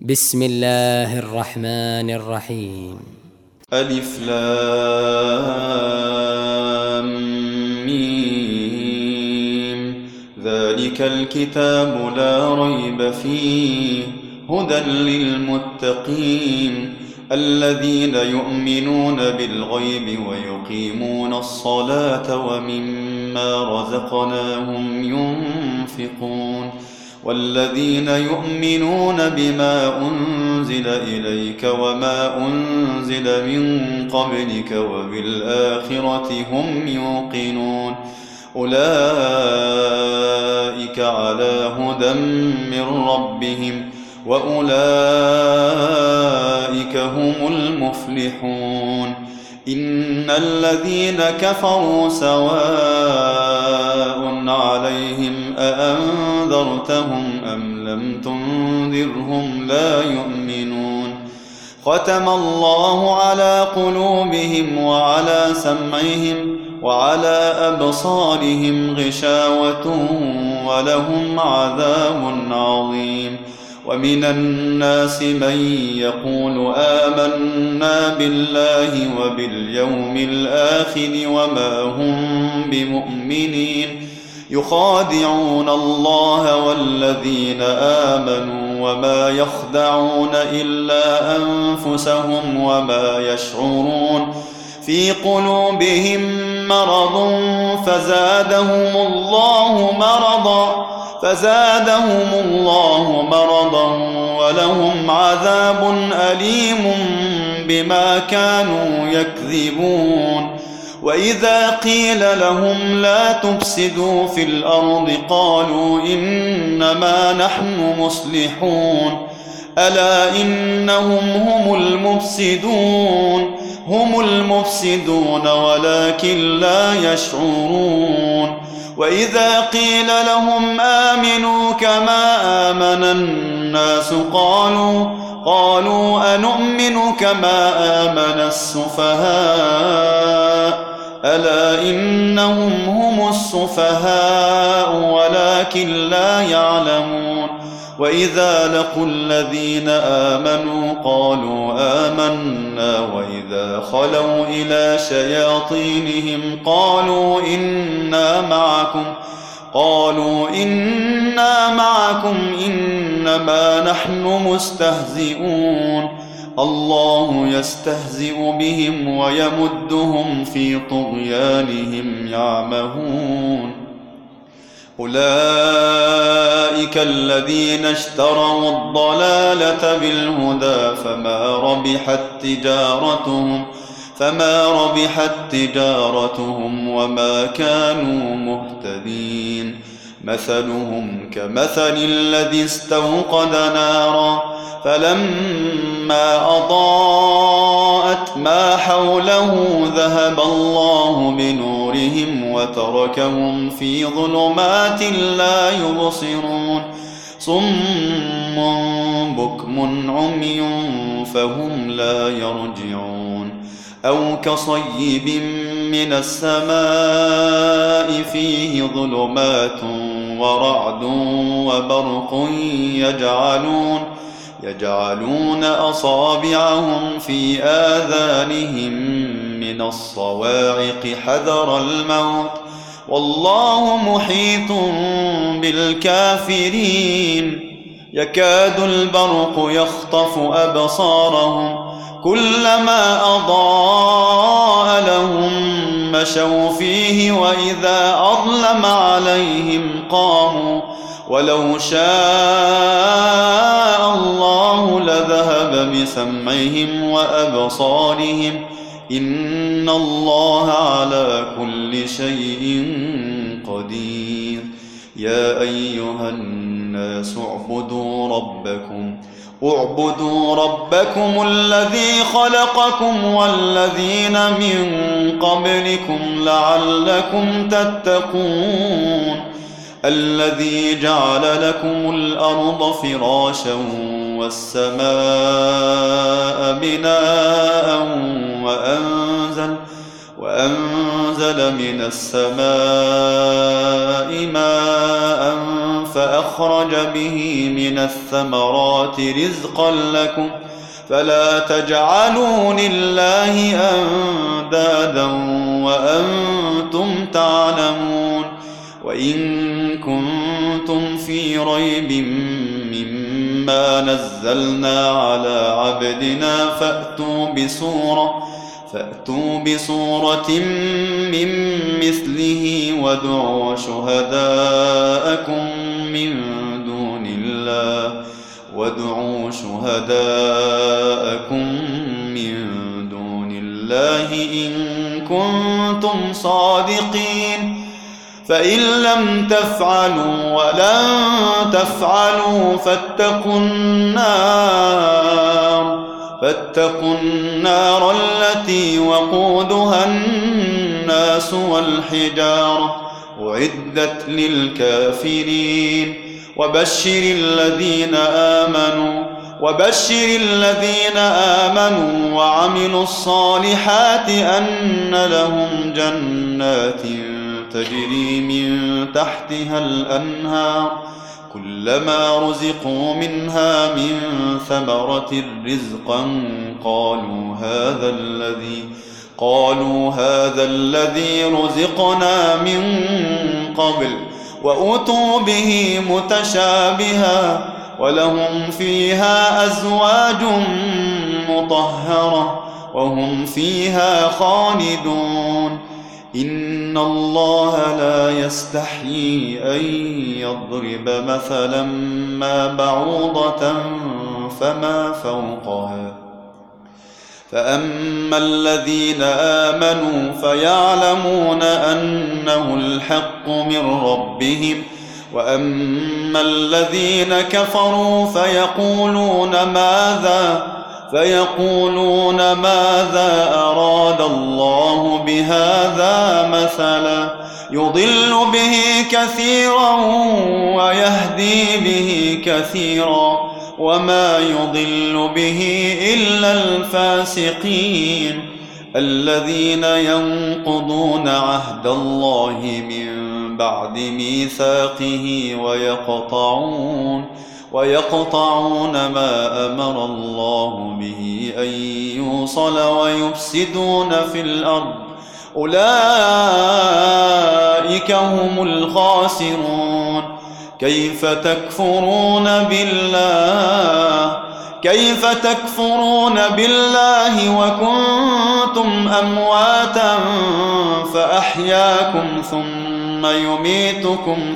بسم الله الرحمن الرحيم. ألف لام ميم. ذلك الكتاب لا ريب فيه هدى للمتقين الذين يؤمنون بالغيب ويقيمون الصلاة ومما رزقناهم ينفقون والذين يؤمنون بما أنزل إليك وما أنزل من قبلك وبالآخرة هم يوقنون أولئك على هدى من ربهم وأولئك هم المفلحون. إن الذين كفروا سواء عليهم أأنذرتهم أم لم تنذرهم لا يؤمنون. ختم الله على قلوبهم وعلى سمعهم وعلى أبصارهم غشاوة ولهم عذاب عظيم. ومن الناس من يقول آمنا بالله وباليوم الآخر وما هم بمؤمنين يخادعون الله والذين آمنوا وما يخدعون إلا أنفسهم وما يشعرون. في قلوبهم مرض فزادهم الله مرضا ولهم عذاب أليم بما كانوا يكذبون. وإذا قيل لهم لا تفسدوا في الأرض قالوا إنما نحن مصلحون ألا إنهم هم المفسدون ولكن لا يشعرون. وإذا قيل لهم آمنوا كما آمن الناس قالوا أنؤمن كما آمن السفهاء ألا إنهم هم السفهاء ولكن لا يعلمون. وإذا لقوا الذين آمنوا قالوا آمنا وإذا خلوا إلى شياطينهم قالوا إنا معكم إنما نحن مستهزئون. الله يستهزئ بهم ويمدهم في طغيانهم يعمهون. أولئك الذين اشتروا الضلالة بالهدى فما ربحت تجارتهم وما كانوا مهتدين. مثلهم كمثل الذي استوقد نارا فلما أضاءت ما حوله ذهب الله بنورهم وتركهم في ظلمات لا يبصرون. صم بكم عمي فهم لا يرجعون. أو كصيب من السماء فيه ظلمات ورعد وبرق يجعلون أصابعهم في آذانهم من الصواعق حذر الموت والله محيط بالكافرين. يكاد البرق يخطف أبصارهم كلما أضاء لهم مشوا فيه وإذا أظلم عليهم قاموا ولو شاء الله لذهب بسمعهم وأبصارهم إن الله على كل شيء قدير. يا أيها الناس اعبدوا ربكم الذي خلقكم والذين من قبلكم لعلكم تتقون. الذي جعل لكم الأرض فراشا والسماء بناء وأنزل من السماء ماء فأخرج به من الثمرات رزقا لكم فلا تجعلوا لله أندادا وأنتم تعلمون وإن كنتم في ريب مما نزلنا على عبدنا فأتوا بسورة من مثله وادعوا شهداءكم من دون الله إن كنتم صادقين فإن لم تفعلوا ولن تفعلوا فاتقوا النار التي وقودها الناس والحجارة أعدت للكافرين وبشر الذين آمنوا وعملوا الصالحات أن لهم جنات تجري من تحتها الأنهار كلما رزقوا منها من ثمرة رزقا قالوا هذا الذي رزقنا من قبل وأتوا به متشابها ولهم فيها أزواج مطهرة وهم فيها خالدون إن الله لا يستحيي أن يضرب مثلا ما بعوضة فما فوقها فأما الذين آمنوا فيعلمون أنه الحق من ربهم وأما الذين كفروا فيقولون ماذا أراد الله بهذا مثلا يضل به كثيرا ويهدي به كثيرا وما يضل به إلا الفاسقين الذين ينقضون عهد الله من بعد ميثاقه ويقطعون ما أمر الله به أن يوصل ويفسدون في الأرض أولئك هم الخاسرون كيف تكفرون بالله وكنتم أمواتا فأحياكم ثم يميتكم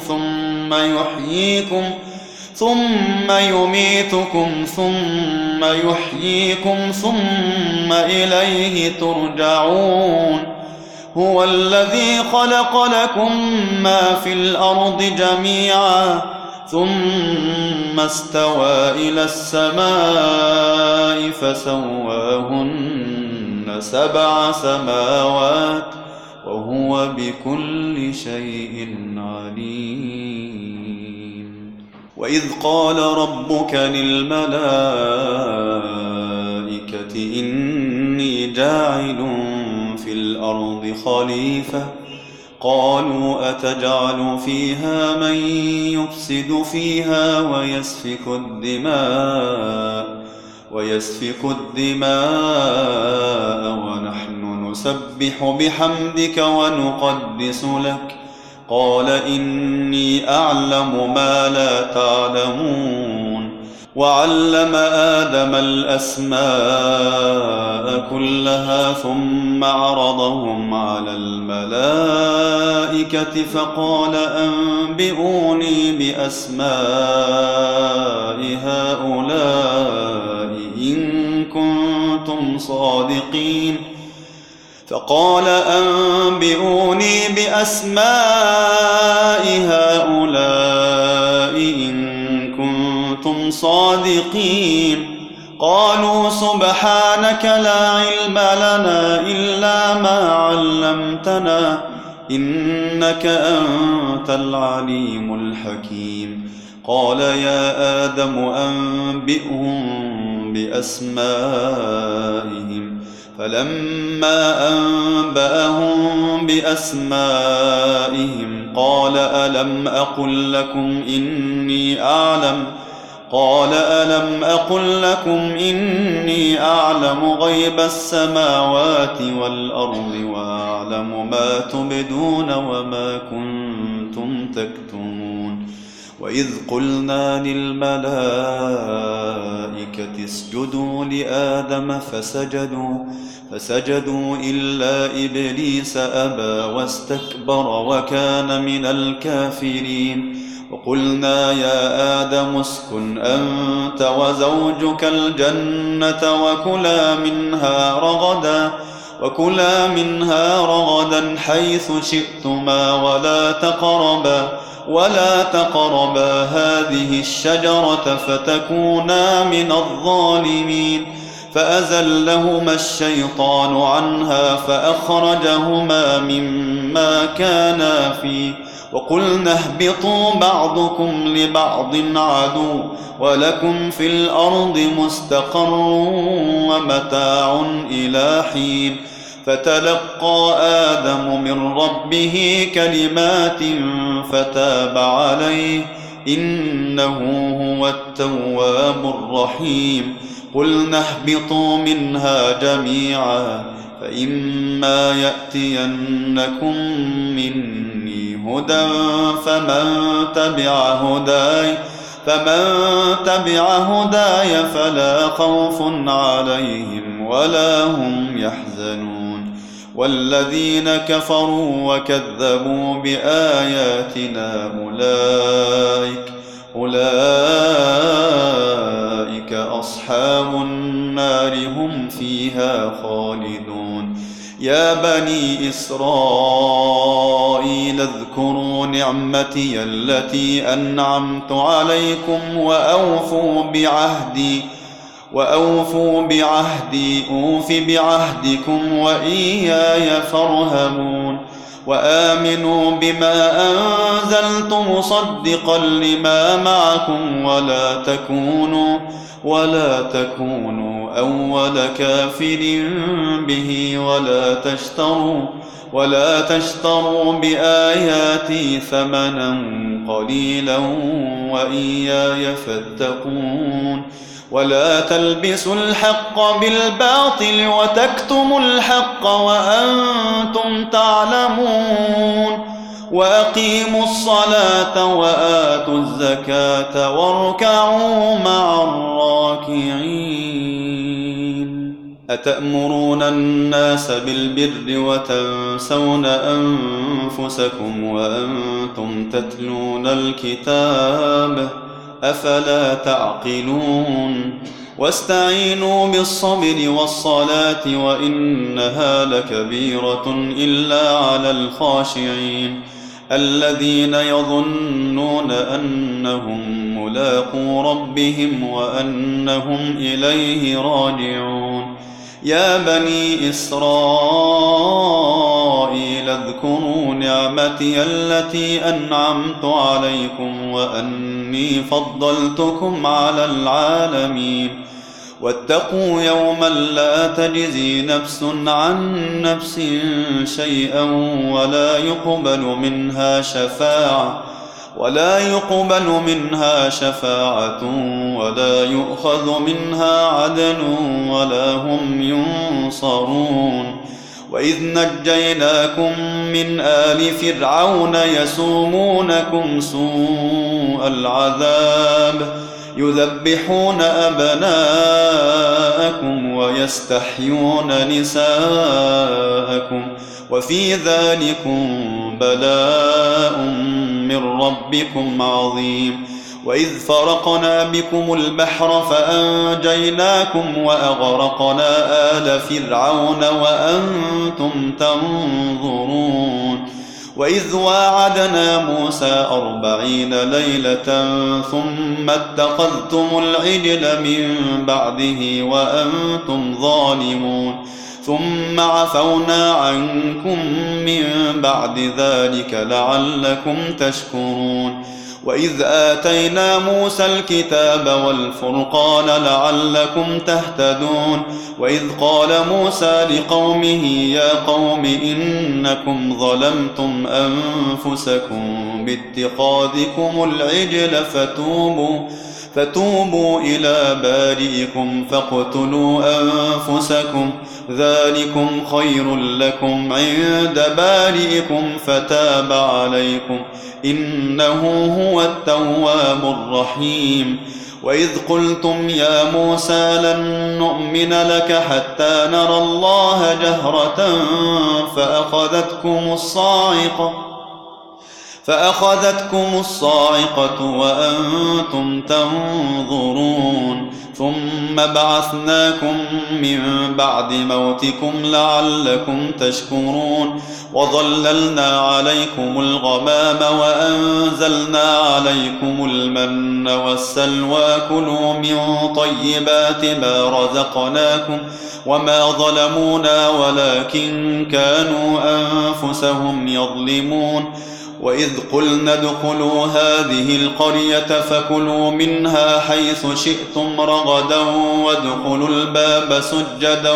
ثم يحييكم ثم إليه ترجعون هو الذي خلق لكم ما في الأرض جميعا ثم استوى إلى السماء فسواهن 7 سماوات وهو بكل شيء عليم وإذ قال ربك للملائكة إني جاعل في الأرض خليفة قالوا أتجعل فيها من يفسد فيها ويسفك الدماء ونحن نسبح بحمدك ونقدس لك قال إني أعلم ما لا تعلمون وعلم آدم الأسماء كلها ثم عرضهم على الملائكة فقال أنبئوني بأسماء هؤلاء إن كنتم صادقين قالوا سبحانك لا علم لنا إلا ما علمتنا إنك أنت العليم الحكيم قال يا آدم أنبئهم بأسمائهم فلما أنبأهم بأسمائهم قال ألم أقل لكم إني أعلم غيب السماوات والأرض وأعلم ما تبدون وما كنتم تكتمون وإذ قلنا للملائكة اسجدوا لآدم فسجدوا إلا إبليس أبى واستكبر وكان من الكافرين وقلنا يا آدم اسكن أنت وزوجك الجنة وكلا منها رغدا حيث شئتما ولا تقربا هذه الشجرة فتكونا من الظالمين فأزلهما الشيطان عنها فأخرجهما مما كانا فيه وقلنا اهبطوا بعضكم لبعض عدو ولكم في الأرض مستقر ومتاع إلى حين فتلقى آدم من ربه كلمات فتاب عليه إنه هو التواب الرحيم قلنا اهبطوا منها جميعا فإما يأتينكم مني هدى فمن تبع هداي فلا خوف عليهم ولا هم يحزنون والذين كفروا وكذبوا بآياتنا أولئك أصحاب النار هم فيها خالدون يا بني إسرائيل اذكروا نعمتي التي أنعمت عليكم وأوفوا بعهدي أوف بعهدكم وإياي فارهبون وآمنوا بما أنزلت مصدقا لما معكم ولا تكونوا أول كافر به ولا تشتروا بآياتي ثمنا قليلا وإياي فاتقون ولا تلبسوا الحق بالباطل وتكتموا الحق وأنتم تعلمون وأقيموا الصلاة وآتوا الزكاة واركعوا مع الراكعين أتأمرون الناس بالبر وتنسون أنفسكم وأنتم تتلون الكتاب أفلا تعقلون واستعينوا بالصبر والصلاة وإنها لكبيرة إلا على الخاشعين الذين يظنون أنهم ملاقو ربهم وأنهم إليه راجعون يا بني إسرائيل اذكروا نعمتي التي أنعمت عليكم وأني فضلتكم على العالمين واتقوا يوما لا تجزي نفس عن نفس شيئا ولا يقبل منها شفاعة ولا يؤخذ منها عدل ولا هم ينصرون وإذ نجيناكم من آل فرعون يسومونكم سوء العذاب يذبحون أبناءكم ويستحيون نساءكم وفي ذلكم بلاء من ربكم عظيم وإذ فرقنا بكم البحر فأنجيناكم وأغرقنا آل فرعون وأنتم تنظرون وإذ واعدنا موسى 40 ليلة ثم اتخذتم العجل من بعده وأنتم ظالمون ثم عفونا عنكم من بعد ذلك لعلكم تشكرون وإذ آتينا موسى الكتاب والفرقان لعلكم تهتدون وإذ قال موسى لقومه يا قوم إنكم ظلمتم أنفسكم باتخاذكم العجل فتوبوا إلى بارئكم فاقتلوا أنفسكم ذلكم خير لكم عند بارئكم فتاب عليكم إنه هو التواب الرحيم وإذ قلتم يا موسى لن نؤمن لك حتى نرى الله جهرة فأخذتكم الصاعقة وأنتم تنظرون ثم بعثناكم من بعد موتكم لعلكم تشكرون وظللنا عليكم الغمام وأنزلنا عليكم المن والسلوى كلوا من طيبات ما رزقناكم وما ظلمونا ولكن كانوا أنفسهم يظلمون وإذ قلنا ادخلوا هذه القرية فكلوا منها حيث شئتم رغدا وادخلوا الباب سجدا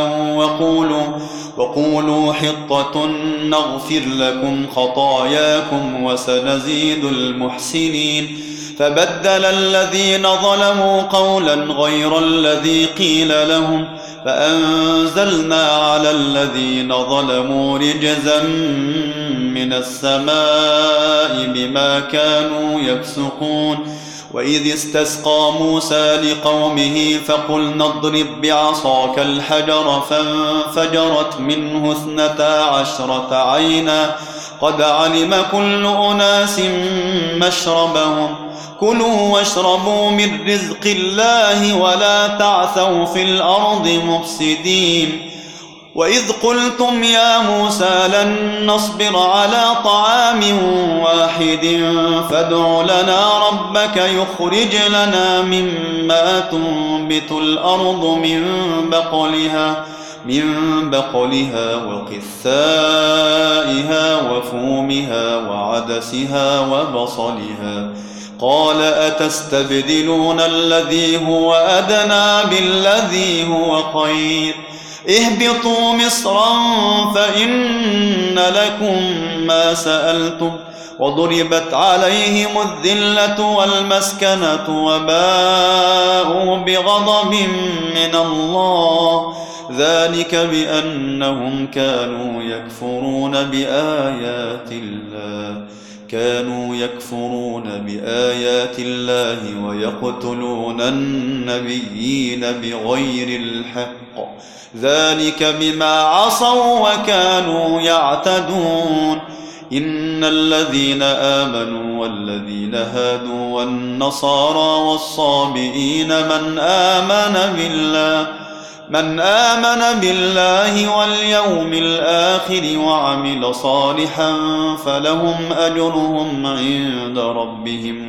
وقولوا حطة نغفر لكم خطاياكم وسنزيد المحسنين فبدل الذين ظلموا قولا غير الذي قيل لهم فأنزلنا على الذين ظلموا رجزا من السماء بما كانوا يفسقون وإذ استسقى موسى لقومه فقلنا اضرب بعصاك الحجر فانفجرت منه 12 عينا قد علم كل أناس مشربهم كلوا واشربوا من رزق الله ولا تعثوا في الأرض مفسدين وإذ قلتم يا موسى لن نصبر على طعام واحد فادع لنا ربك يخرج لنا مما تنبت الأرض من بقلها وقثائها وفومها وعدسها وبصلها قال أتستبدلون الذي هو أدنى بالذي هو خير اهبطوا مصرا فإن لكم ما سألتم وضربت عليهم الذلة والمسكنة وباءوا بغضب من الله ذلك بأنهم كانوا يكفرون بآيات الله ويقتلون النبيين بغير الحق ذلك بما عصوا وكانوا يعتدون إن الذين آمنوا والذين هادوا والنصارى والصابئين من آمن بالله واليوم الآخر وعمل صالحا فلهم أجرهم عند ربهم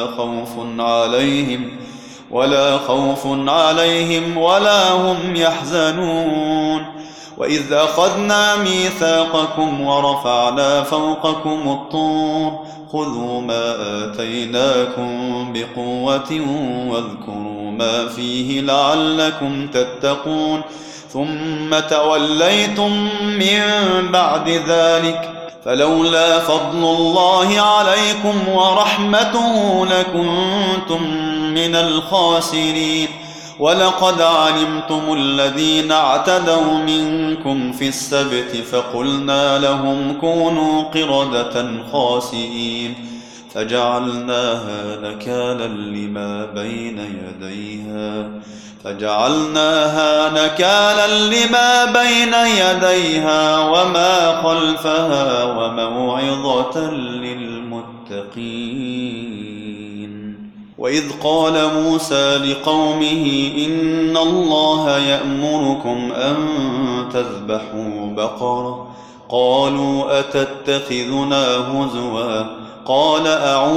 ولا خوف عليهم ولا هم يحزنون وإذ أخذنا ميثاقكم ورفعنا فوقكم الطور خذوا ما آتيناكم بقوة واذكروا ما فيه لعلكم تتقون ثم توليتم من بعد ذلك فلولا فضل الله عليكم ورحمته لكنتم من الخاسرين ولقد علمتم الذين اعتدوا منكم في السبت فقلنا لهم كونوا قردة خاسئين فجعلناها نكالا لما بين يديها وما خلفها وموعظة للمتقين وإذ قال موسى لقومه إن الله يأمركم أن تذبحوا بقرة قالوا أتتخذنا هزوا قال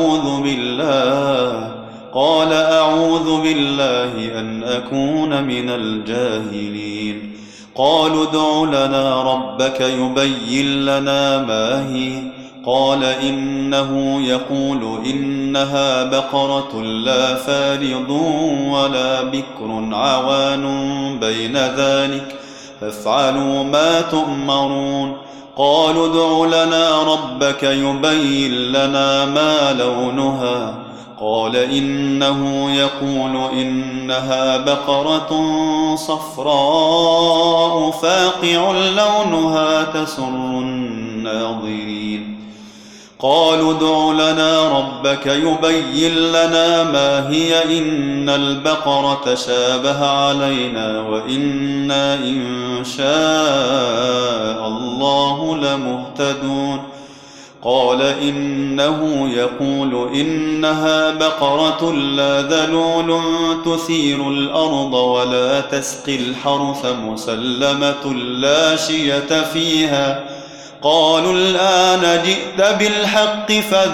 أعوذ بالله أن أكون من الجاهلين قالوا ادع لنا ربك يبين لنا ما هي قال إنه يقول إنها بقرة لا فارض ولا بكر عوان بين ذلك فافعلوا ما تؤمرون قالوا ادع لنا ربك يبين لنا ما لونها قال إنه يقول إنها بقرة صفراء فاقع لونها تسر الناظرين قالوا ادع لنا ربك يبين لنا ما هي إن البقرة شابه علينا وإنا إن شاء الله لمهتدون قال إنه يقول إنها بقرة لا ذلول تثير الأرض ولا تسقي الحرث مسلمة لا شية فيها قالوا الآن جئت بالحق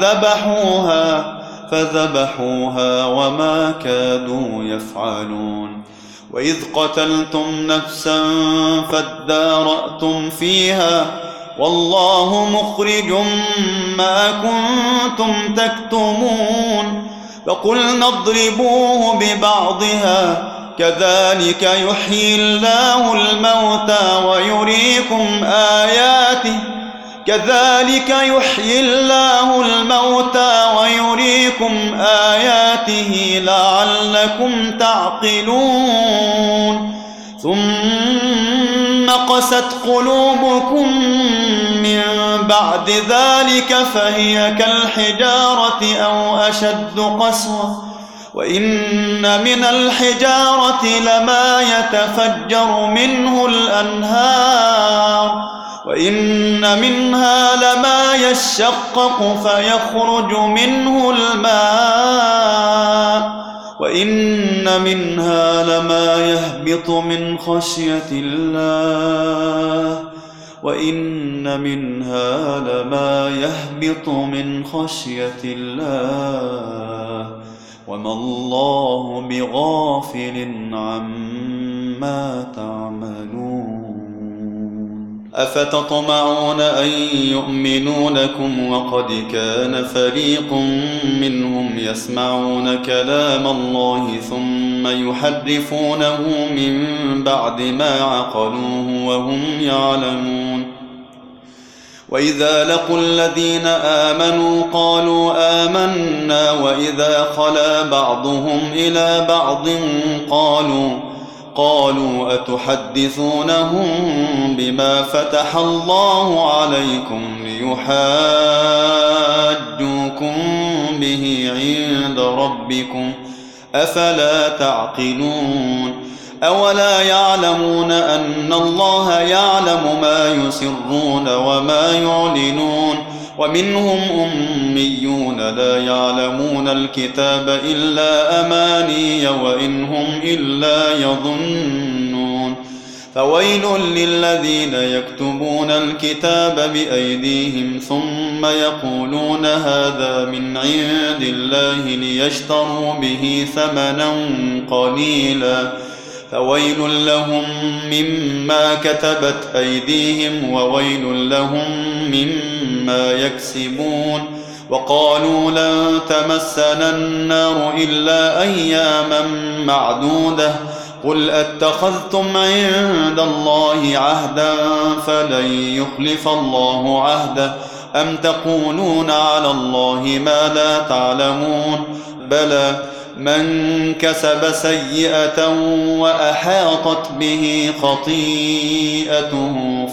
فذبحوها وما كادوا يفعلون وإذ قتلتم نفسا فادارأتم فيها والله مخرج ما كنتم تكتمون فقلنا اضربوه ببعضها كذلك يحيي الله الموتى ويريكم آياته لعلكم تعقلون ثم قست قلوبكم من بعد ذلك فهي كالحجارة أو أشد قسوة وإن من الحجارة لما يتفجر منه الأنهار وإن منها لما يشقق فيخرج منه الماء وإن منها لما يهبط من خشية الله وما الله بغافل عما تعملون أفتطمعون أن يؤمنوا لكم وقد كان فريق منهم يسمعون كلام الله ثم يحرفونه من بعد ما عقلوه وهم يعلمون وإذا لقوا الذين آمنوا قالوا آمنا وإذا خلا بعضهم إلى بعض قالوا أتحدثونهم بما فتح الله عليكم ليحاجوكم به عند ربكم أفلا تعقلون أولا يعلمون أن الله يعلم ما يسرون وما يعلنون ومنهم أميون لا يعلمون الكتاب إلا أماني وإن هم إلا يظنون فويل للذين يكتبون الكتاب بأيديهم ثم يقولون هذا من عند الله ليشتروا به ثمنا قليلا فويل لهم مما كتبت أيديهم وويل لهم مما يكسبون وقالوا لن تمسنا النار إلا أياما معدودة قل أتخذتم عند الله عهدا فلن يخلف الله عهده أم تقولون على الله ما لا تعلمون بلى من كسب سيئة وأحاطت به خطيئته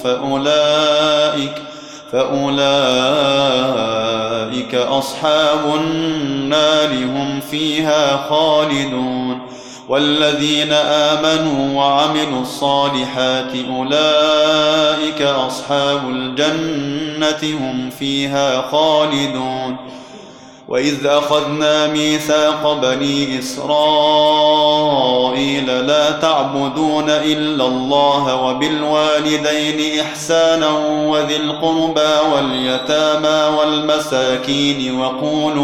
فأولئك أصحاب النار هم فيها خالدون والذين آمنوا وعملوا الصالحات أولئك أصحاب الجنة هم فيها خالدون وإذ أخذنا ميثاق بني إسرائيل لا تعبدون إلا الله وبالوالدين إحسانا وذي القربى واليتامى والمساكين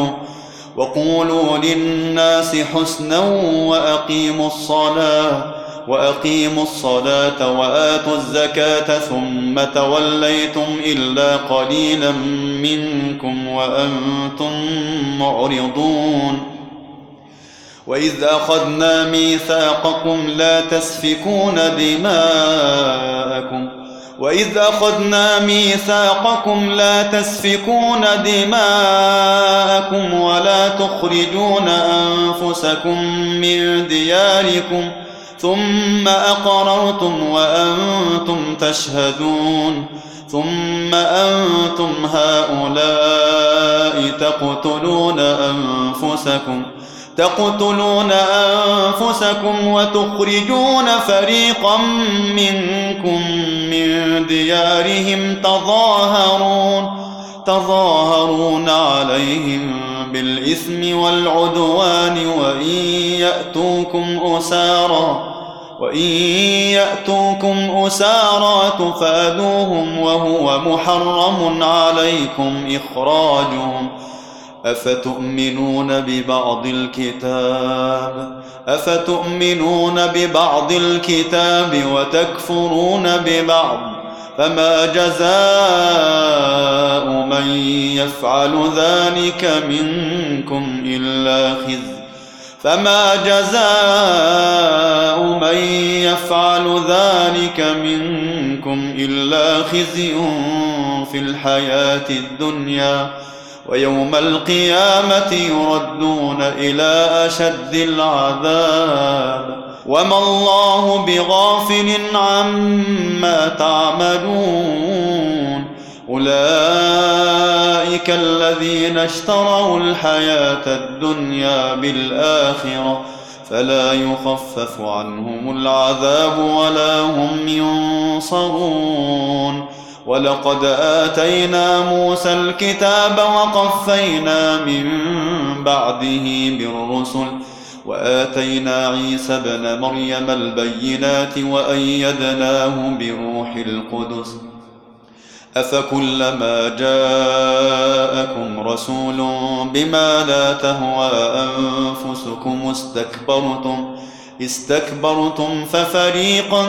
وقولوا للناس حسنا وأقيموا الصلاة وآتوا الزكاة ثم توليتم إلا قليلا منكم وأنتم معرضون. وإذ أخذنا ميثاقكم لا تسفكون دماءكم ولا تخرجون أنفسكم من دياركم ثم أقررتم وأنتم تشهدون. ثم أنتم هؤلاء تقتلون أنفسكم وتخرجون فريقا منكم من ديارهم تظاهرون عليهم بالإثم والعدوان وإن يأتوكم أسارى تفادوهم وهو محرم عليكم إخراجهم. أفتؤمنون ببعض الكتاب وتكفرون ببعض فما جزاء من يفعل ذلك منكم إلا خزي في الحياة الدنيا ويوم القيامة يردون إلى أشد العذاب وما الله بغافل عما تعملون. أولئك الذين اشتروا الحياة الدنيا بالآخرة فلا يخفف عنهم العذاب ولا هم ينصرون. ولقد آتينا موسى الكتاب وقفينا من بعده بالرسل وآتينا عيسى ابن مريم البينات وأيدناه بروح القدس. أفكلما جاءكم رسول بما لا تهوى أنفسكم استكبرتم ففريقا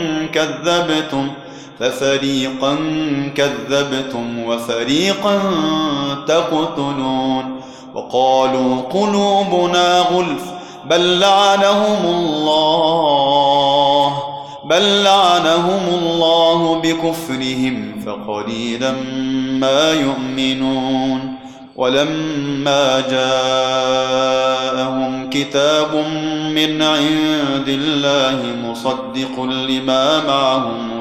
كذبتم وفريقا تقتلون. وقالوا قلوبنا غلف بل لعنهم الله بكفرهم فقليلا ما يؤمنون. ولما جاءهم كتاب من عند الله مصدق لما معهم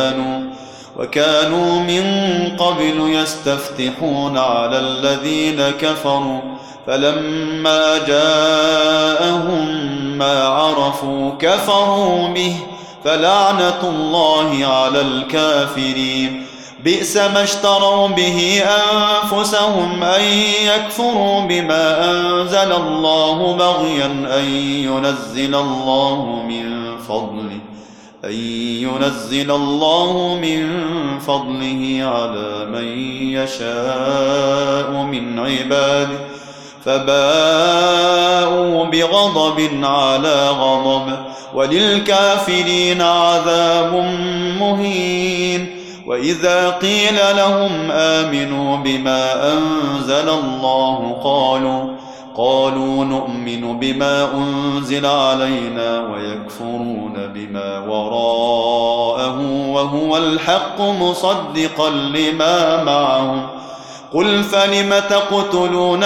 وكانوا من قبل يستفتحون على الذين كفروا فلما جاءهم ما عرفوا كفروا به فلعنة الله على الكافرين. بئس ما اشتروا به أنفسهم أن يكفروا بما أنزل الله بغيا أن ينزل الله من فضله على من يشاء من عباده فباءوا بغضب على غضب وللكافرين عذاب مهين. وإذا قيل لهم آمنوا بما أنزل الله قالوا نؤمن بما أنزل علينا ويكفرون بما وراءه وهو الحق مصدقا لما معهم. قل فلم تقتلون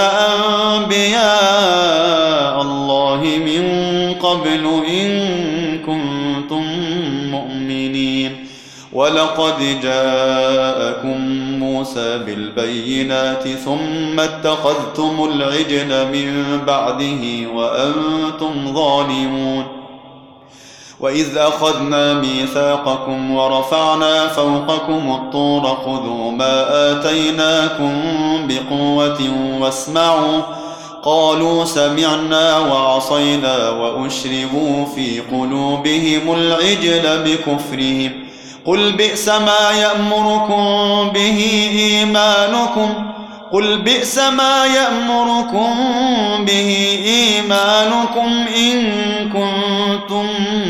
أنبياء الله من قبل إن كنتم مؤمنين. ولقد جاءكم موسى بالبينات ثم اتخذتم العجل من بعده وأنتم ظالمون. وإذ أخذنا ميثاقكم ورفعنا فوقكم الطور خذوا ما آتيناكم بقوة واسمعوا قالوا سمعنا وعصينا وأشربوا في قلوبهم العجل بكفرهم. قل بئس ما يأمركم به إيمانكم قل بئس ما يأمركم به إيمانكم إن كنتم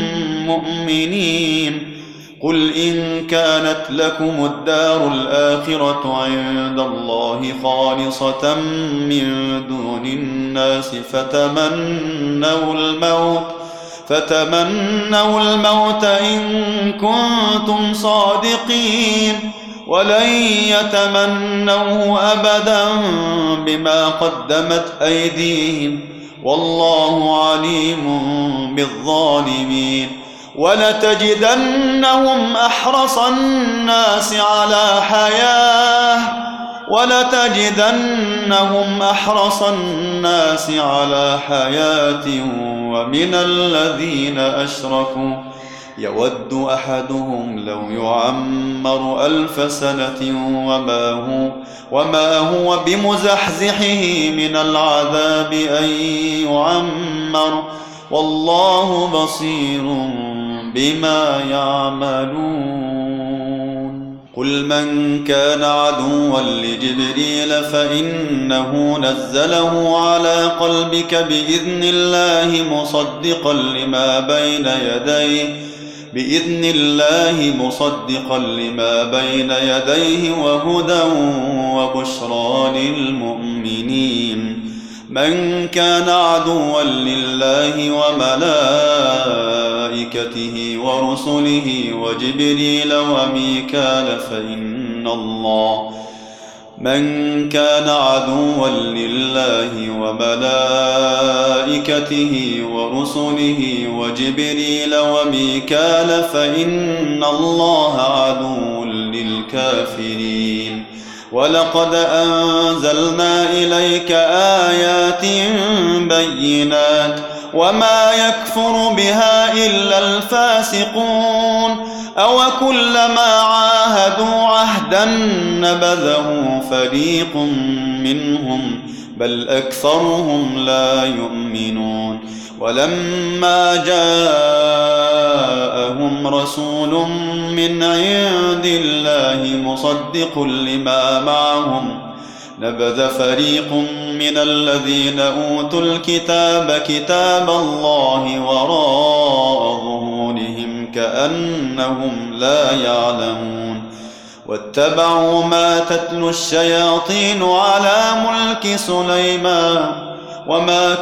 مؤمنين قل إن كانت لكم الدار الآخرة عند الله خالصة من دون الناس فتمنوا الموت إن كنتم صادقين ولن يتمنوه أبدا بما قدمت أيديهم والله عليم بالظالمين ولتجدنهم أحرص الناس على حياة ومن الذين أشركوا يود أحدهم لو يعمر 1000 سنة وما هو بمزحزحه من العذاب أن يعمر والله بصير بما يعملون قل من كان عدوا لجبريل فإنه نزله على قلبك بإذن الله مصدقا لما بين يديه وهدى وبشرى للمؤمنين من كان عدوا لله وملائكته ورسله وجبريل وميكال فإن الله عدو للكافرين ولقد أنزلنا إليك آيات بينات وما يكفر بها إلا الفاسقون أوكلما عاهدوا عهدا نبذه فريق منهم بل أكثرهم لا يؤمنون ولما جاءهم رسول من عند الله مصدق لما معهم نبذ فريق من الذين أوتوا الكتاب كتاب الله وراء ظهورهم كأنهم لا يعلمون واتبعوا ما تتلو الشياطين على ملك سليمان وما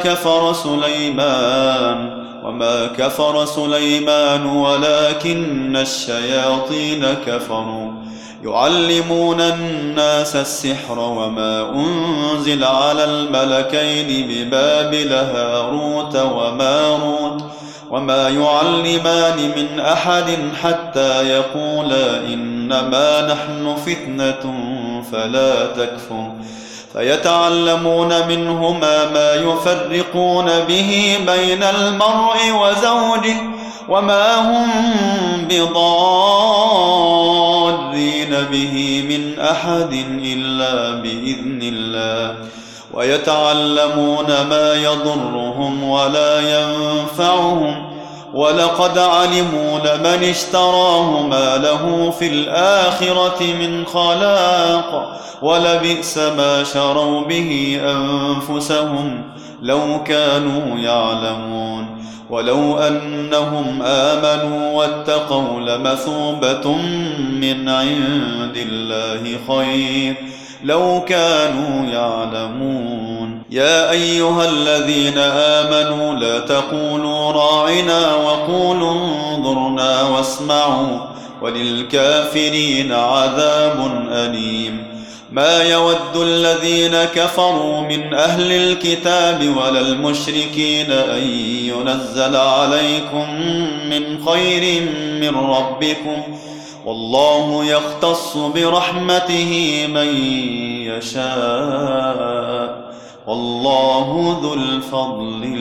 كفر سليمان ولكن الشياطين كفروا يعلمون الناس السحر وما أنزل على الملكين ببابل هاروت وماروت وما يعلمان من أحد حتى يقولا إنما نحن فتنة فلا تكفر فيتعلمون منهما ما يفرقون به بين المرء وزوجه وما هم بضارين به من أحد إلا بإذن الله ويتعلمون ما يضرهم ولا ينفعهم ولقد علموا لمن اشتراه ما له في الآخرة من خلاق ولبئس ما شروا به أنفسهم لو كانوا يعلمون ولو أنهم آمنوا واتقوا لمثوبة من عند الله خير لو كانوا يعلمون يا أيها الذين آمنوا لا تقولوا راعنا وقولوا انظرنا واسمعوا وللكافرين عذاب أليم ما يود الذين كفروا من أهل الكتاب ولا المشركين أن ينزل عليكم من خير من ربكم والله يختص برحمته من يشاء والله ذو الفضل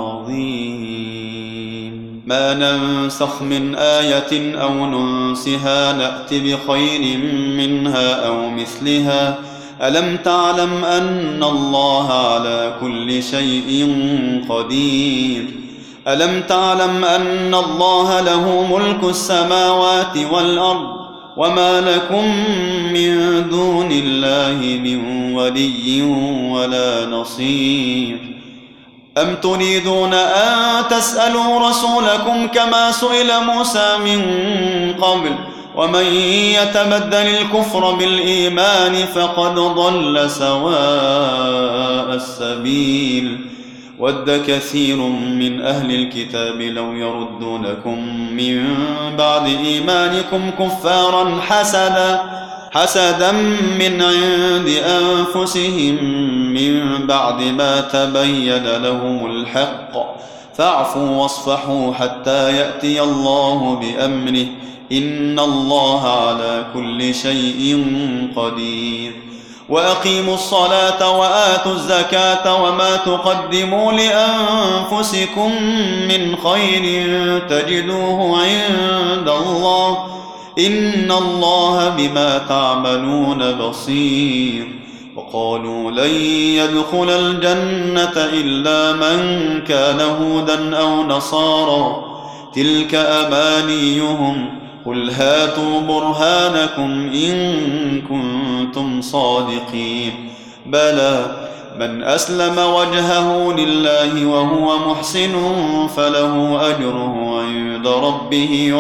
العظيم ما ننسخ من آية أو ننسها نأت بخير منها أو مثلها ألم تعلم أن الله على كل شيء قدير ألم تعلم أن الله له ملك السماوات والأرض وما لكم من دون الله من ولي ولا نصير. أم تريدون أن تسألوا رسولكم كما سئل موسى من قبل ومن يتبدل الكفر بالإيمان فقد ضل سواء السبيل. ود كثير من أهل الكتاب لو يردونكم من بعد إيمانكم كفارا حسدا من عند أنفسهم من بعد ما تبين لهم الحق، فاعفوا واصفحوا حتى يأتي الله بأمره، إن الله على كل شيء قدير. وأقيموا الصلاة وآتوا الزكاة وما تقدموا لأنفسكم من خير تجدوه عند الله، إن الله بما تعملون بصير. وقالوا لن يدخل الجنة إلا من كان هودا أو نصارى، تلك أمانيهم، قل هاتوا برهانكم إن كنتم صادقين. بلى من أسلم وجهه لله وهو محسن فله أجره عند ربه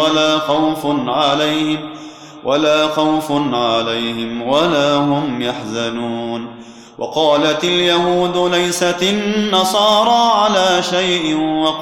ولا خوف عليهم ولا هم يحزنون. وقالت اليهود ليست النصارى على شيء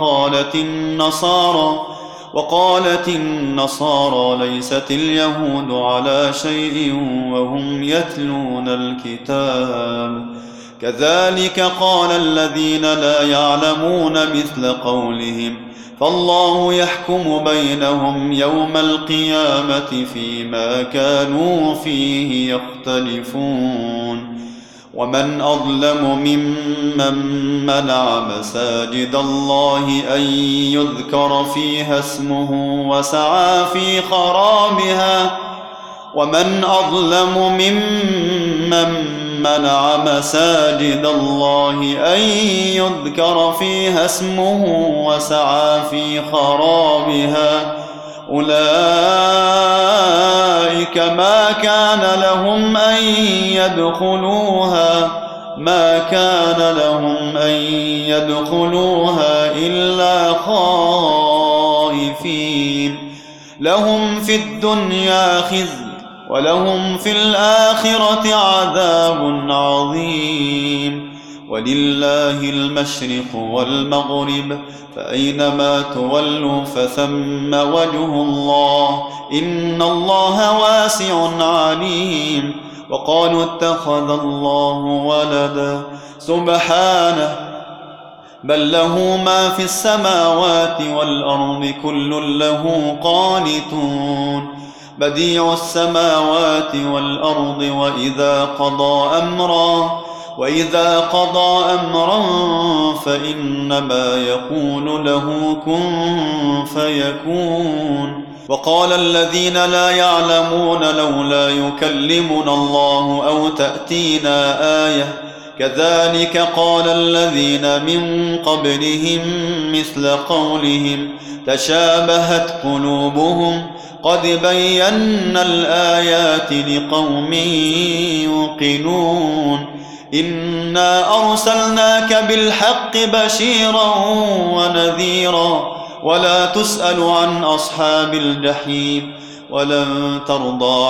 وقالت النصارى ليست اليهود على شيء وهم يتلون الكتاب، كذلك قال الذين لا يعلمون مثل قولهم، فالله يحكم بينهم يوم القيامة فيما كانوا فيه يختلفون. ومن أظلم ممن منع مساجد الله أن يذكر فيها اسمه وسعى في خرابها ومن أظلم ممن منع مساجد الله أن يذكر فيها اسمه وسعى في خرابها أولئك ما كان لهم أن يدخلوها إلا خائفين، لهم في الدنيا خزي ولهم في الآخرة عذاب عظيم. ولله المشرق والمغرب فأينما تولوا فثم وجه الله، إن الله واسع عليم. وقالوا اتخذ الله ولدا، سبحانه، بل له ما في السماوات والأرض كل له قانتون. بديع السماوات والأرض وإذا قضى أمرا فإنما يقول له كن فيكون. وقال الذين لا يعلمون لولا يكلمنا الله أو تأتينا آية، كذلك قال الذين من قبلهم مثل قولهم تشابهت قلوبهم، قد بينا الآيات لقوم يوقنون. إنا أرسلناك بالحق بشيرا ونذيرا، ولا تسأل عن أصحاب الجحيم. ولن ترضى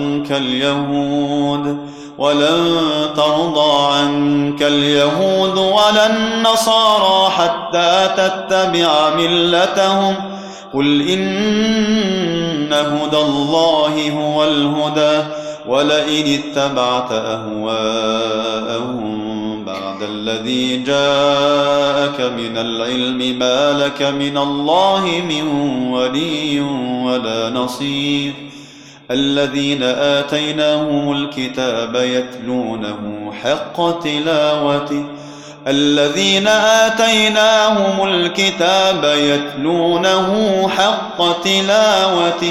عنك اليهود ولا النصارى حتى تتبع ملتهم، قل إن هدى الله هو الهدى، ولئن اتبعت أهواءهم بعد الذي جاءك من العلم ما لك من الله من ولي ولا نصير. الذين آتيناهم الكتاب يتلونه حق تلاوته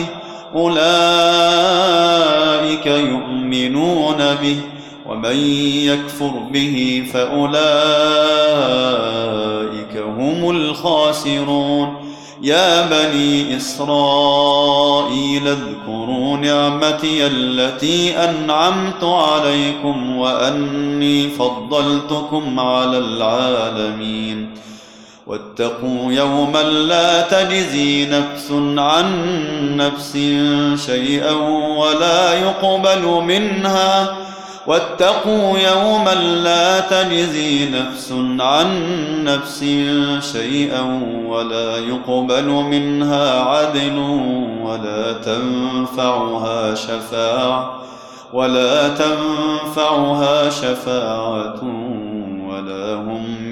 أولئك يؤمنون به، ومن يكفر به فأولئك هم الخاسرون. يا بني إسرائيل اذكروا نعمتي التي أنعمت عليكم وأني فضلتكم على العالمين واتقوا يوما لا تجزي نفس عن نفس شيئا ولا يقبل منها واتقوا يوما لا تجزي نفس عن نفس شيئا ولا يقبل منها عدل ولا تنفعها شفاعة ولا هم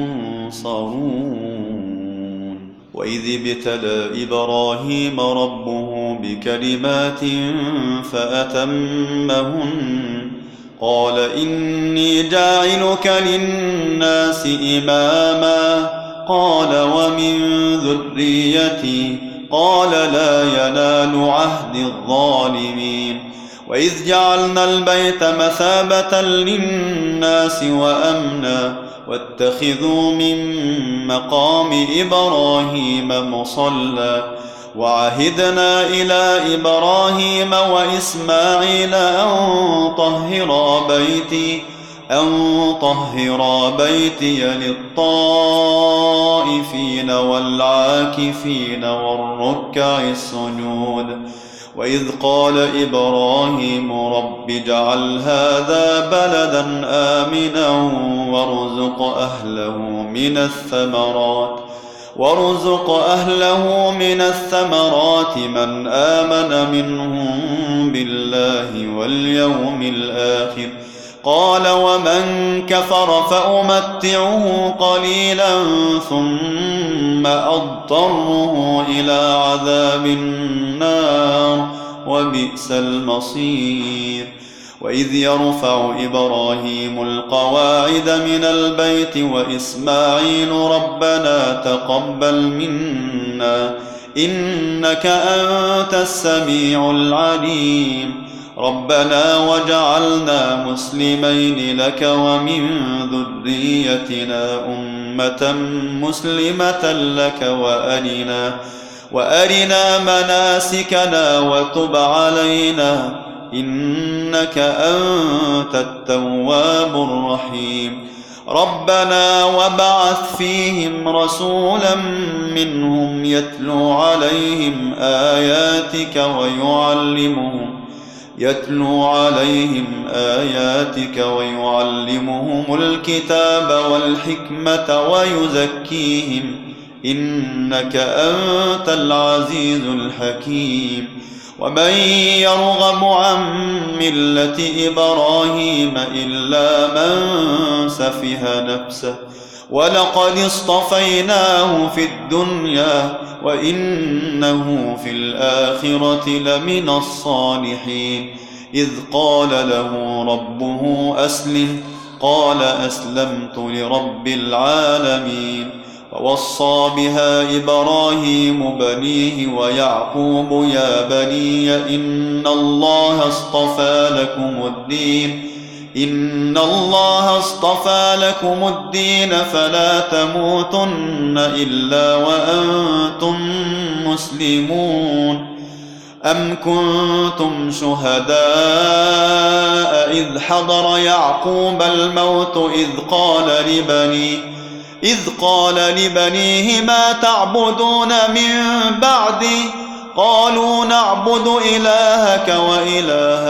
ينصرون وإذ ابتلى إبراهيم ربه بكلمات فأتمهن قال إني جاعلك للناس إماما قال ومن ذريتي قال لا ينال عهد الظالمين وإذ جعلنا البيت مثابة للناس وأمنا واتخذوا من مقام إبراهيم مصلى وعهدنا إلى إبراهيم وإسماعيل أن طهرا بيتي للطائفين والعاكفين والركع السجود وإذ قال إبراهيم رب اجعل هذا بلدا آمنا وارزق أهله من الثمرات من آمن منهم بالله واليوم الآخر قال ومن كفر فأمتعه قليلا ثم أضطره إلى عذاب النار وبئس المصير وإذ يرفع إبراهيم القواعد من البيت وإسماعيل ربنا تقبل منا إنك أنت السميع العليم ربنا وجعلنا مسلمين لك ومن ذريتنا أمة مسلمة لك وأرنا مناسكنا وتب علينا إنك أنت التواب الرحيم ربنا وابعث فيهم رسولا منهم يتلو عليهم آياتك ويعلمهم الكتاب والحكمة ويزكيهم إنك أنت العزيز الحكيم ومن يرغب عن ملة إبراهيم إلا من سفه نفسه ولقد اصطفيناه في الدنيا وإنه في الآخرة لمن الصالحين إذ قال له ربه أسلم قال أسلمت لرب العالمين ووصى بها إبراهيم بنيه ويعقوب يا بني إن الله اصطفى لكم الدين فلا تموتن إلا وأنتم مسلمون أم كنتم شهداء إذ حضر يعقوب الموت إذ قال لبنيه ما تعبدون من بعدي قالوا نعبد إلهك وإله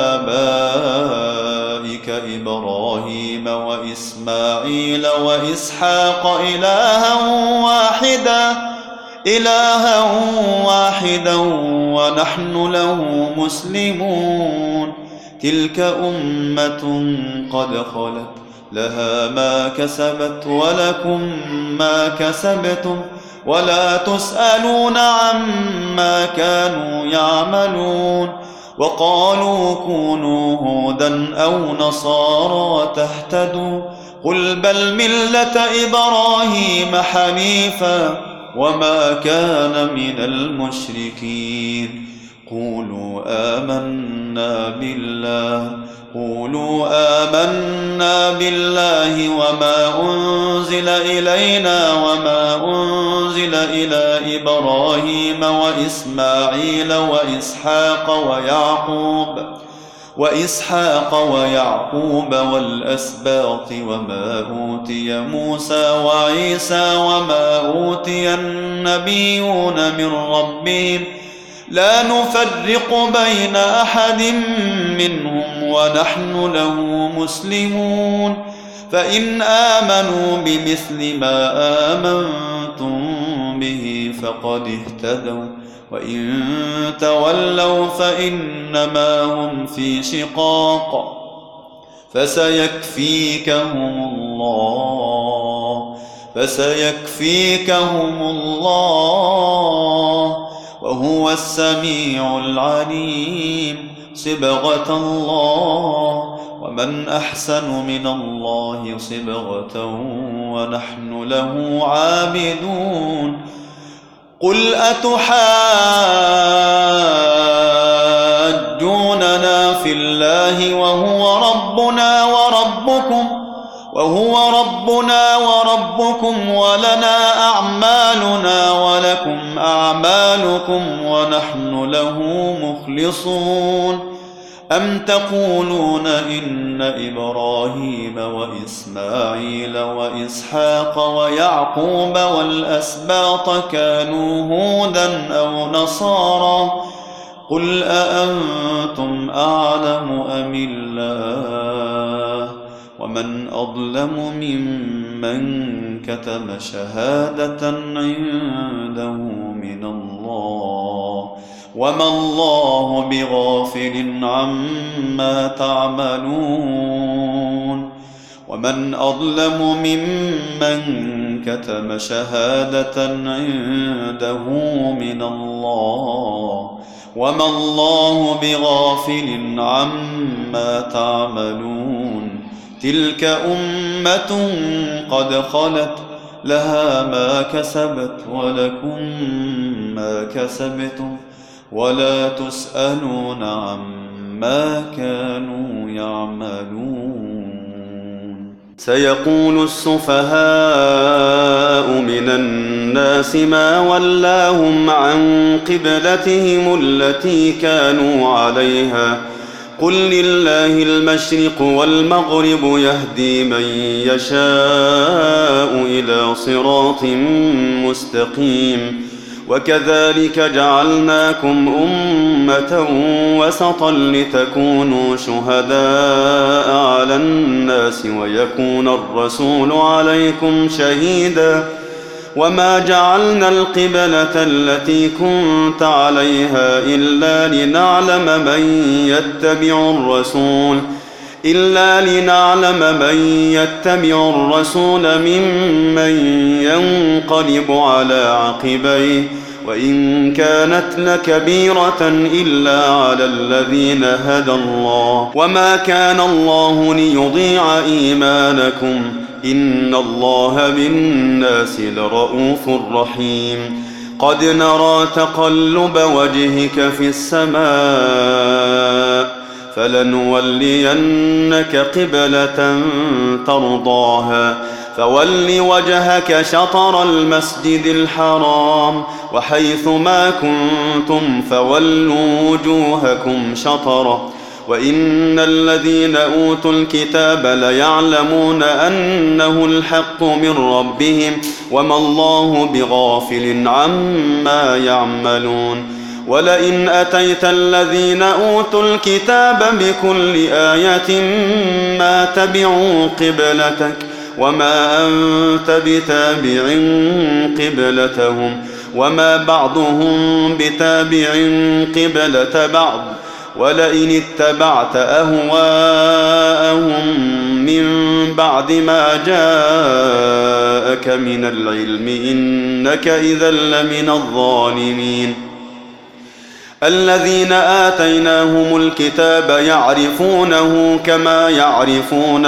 آبائك إبراهيم وإسماعيل وإسحاق إلها واحدا ونحن له مسلمون تلك أمة قد خلت لها ما كسبت ولكم ما كسبتم ولا تسألون عما كانوا يعملون وقالوا كونوا هودا أو نصارى تهتدوا قل بل ملة إبراهيم حنيفا وما كان من المشركين قولوا آمنا بالله وما أنزل إلينا وما أنزل إلى إبراهيم وإسماعيل وإسحاق ويعقوب والأسباط وما أوتي موسى وعيسى وما أوتي النبيون من ربهم لا نفرق بين أحد منهم ونحن له مسلمون فإن آمنوا بمثل ما آمنتم به فقد اهتدوا وإن تولوا فإنما هم في شقاق فسيكفيكهم الله وهو السميع العليم صبغة الله ومن أحسن من الله صبغة ونحن له عابدون قل أتحاجوننا في الله وهو ربنا وربكم ولنا أعمالنا ولكم أعمالكم ونحن له مخلصون أم تقولون إن إبراهيم وإسماعيل وإسحاق ويعقوب والأسباط كانوا هودا أو نصارى قل أأنتم أعلم أم الله ومن أظلم ممن كتم شهادة عنده من الله وما الله بغافل عما تعملون ومن أظلم ممن كتم شهادة عنده من الله وما الله بغافل عما تعملون تلك أمة قد خلت لها ما كسبت ولكم ما كسبتم ولا تسألون عما كانوا يعملون سيقول السفهاء من الناس ما ولاهم عن قبلتهم التي كانوا عليها قل لله المشرق والمغرب يهدي من يشاء إلى صراط مستقيم وكذلك جعلناكم أمة وسطا لتكونوا شهداء على الناس ويكون الرسول عليكم شهيدا وما جعلنا القبلة التي كنت عليها إلا لنعلم من يتبع الرسول ممن ينقلب على عقبيه وإن كانت لكبيرة إلا على الذين هدى الله وما كان الله ليضيع إيمانكم إن الله بالناس لرؤوف رحيم قد نرى تقلب وجهك في السماء فلنولينك قبلة ترضاها فول وجهك شطر المسجد الحرام وحيث ما كنتم فولوا وجوهكم شطره وإن الذين أوتوا الكتاب ليعلمون أنه الحق من ربهم وما الله بغافل عما يعملون ولئن أتيت الذين أوتوا الكتاب بكل آية ما تبعوا قبلتك وما أنت بتابع قبلتهم وما بعضهم بتابع قبلة بعض ولئن اتبعت أهواءهم من بعد ما جاءك من العلم إنك إذا لمن الظالمين الذين آتيناهم الكتاب يعرفونه كما يعرفون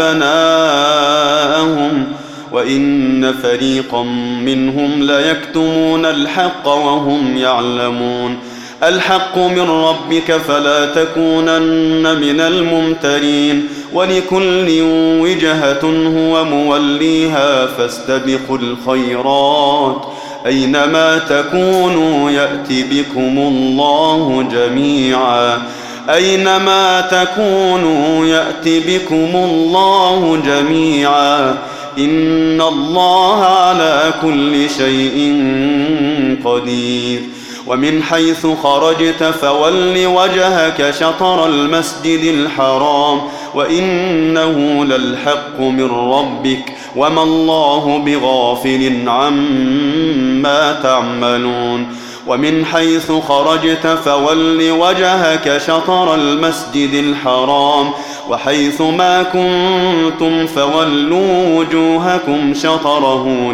أبناءهم وإن فريقا منهم ليكتمون الحق وهم يعلمون الحق من ربك فلا تكونن من الممترين ولكل وجهة هو موليها فاستبقوا الخيرات أينما تكونوا يأت بكم الله جميعا أينما تكونوا يأت بكم الله جميعا إن الله على كل شيء قدير ومن حيث خرجت فول وجهك شطر المسجد الحرام وإنه للحق من ربك وما الله بغافل عما تعملون ومن حيث خرجت فول وجهك شطر المسجد الحرام وحيث ما كنتم فولوا وجوهكم شطره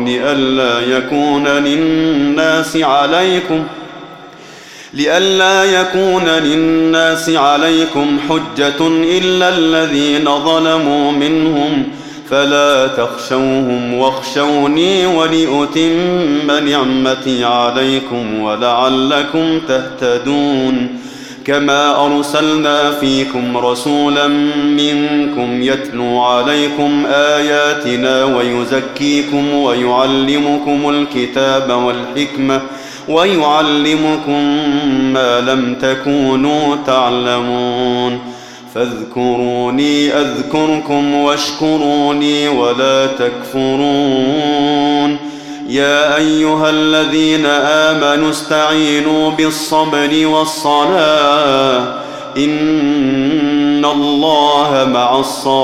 لئلا يكون للناس عليكم حجة إلا الذين ظلموا منهم فلا تخشوهم واخشوني ولأتم نعمتي عليكم ولعلكم تهتدون كما أرسلنا فيكم رسولا منكم يتلو عليكم آياتنا ويزكيكم ويعلمكم الكتاب والحكمة ويعلمكم ما لم تكونوا تعلمون فاذكروني أذكركم واشكروني ولا تكفرون يا أيها الذين آمنوا استعينوا بالصبر والصلاة إن الله مع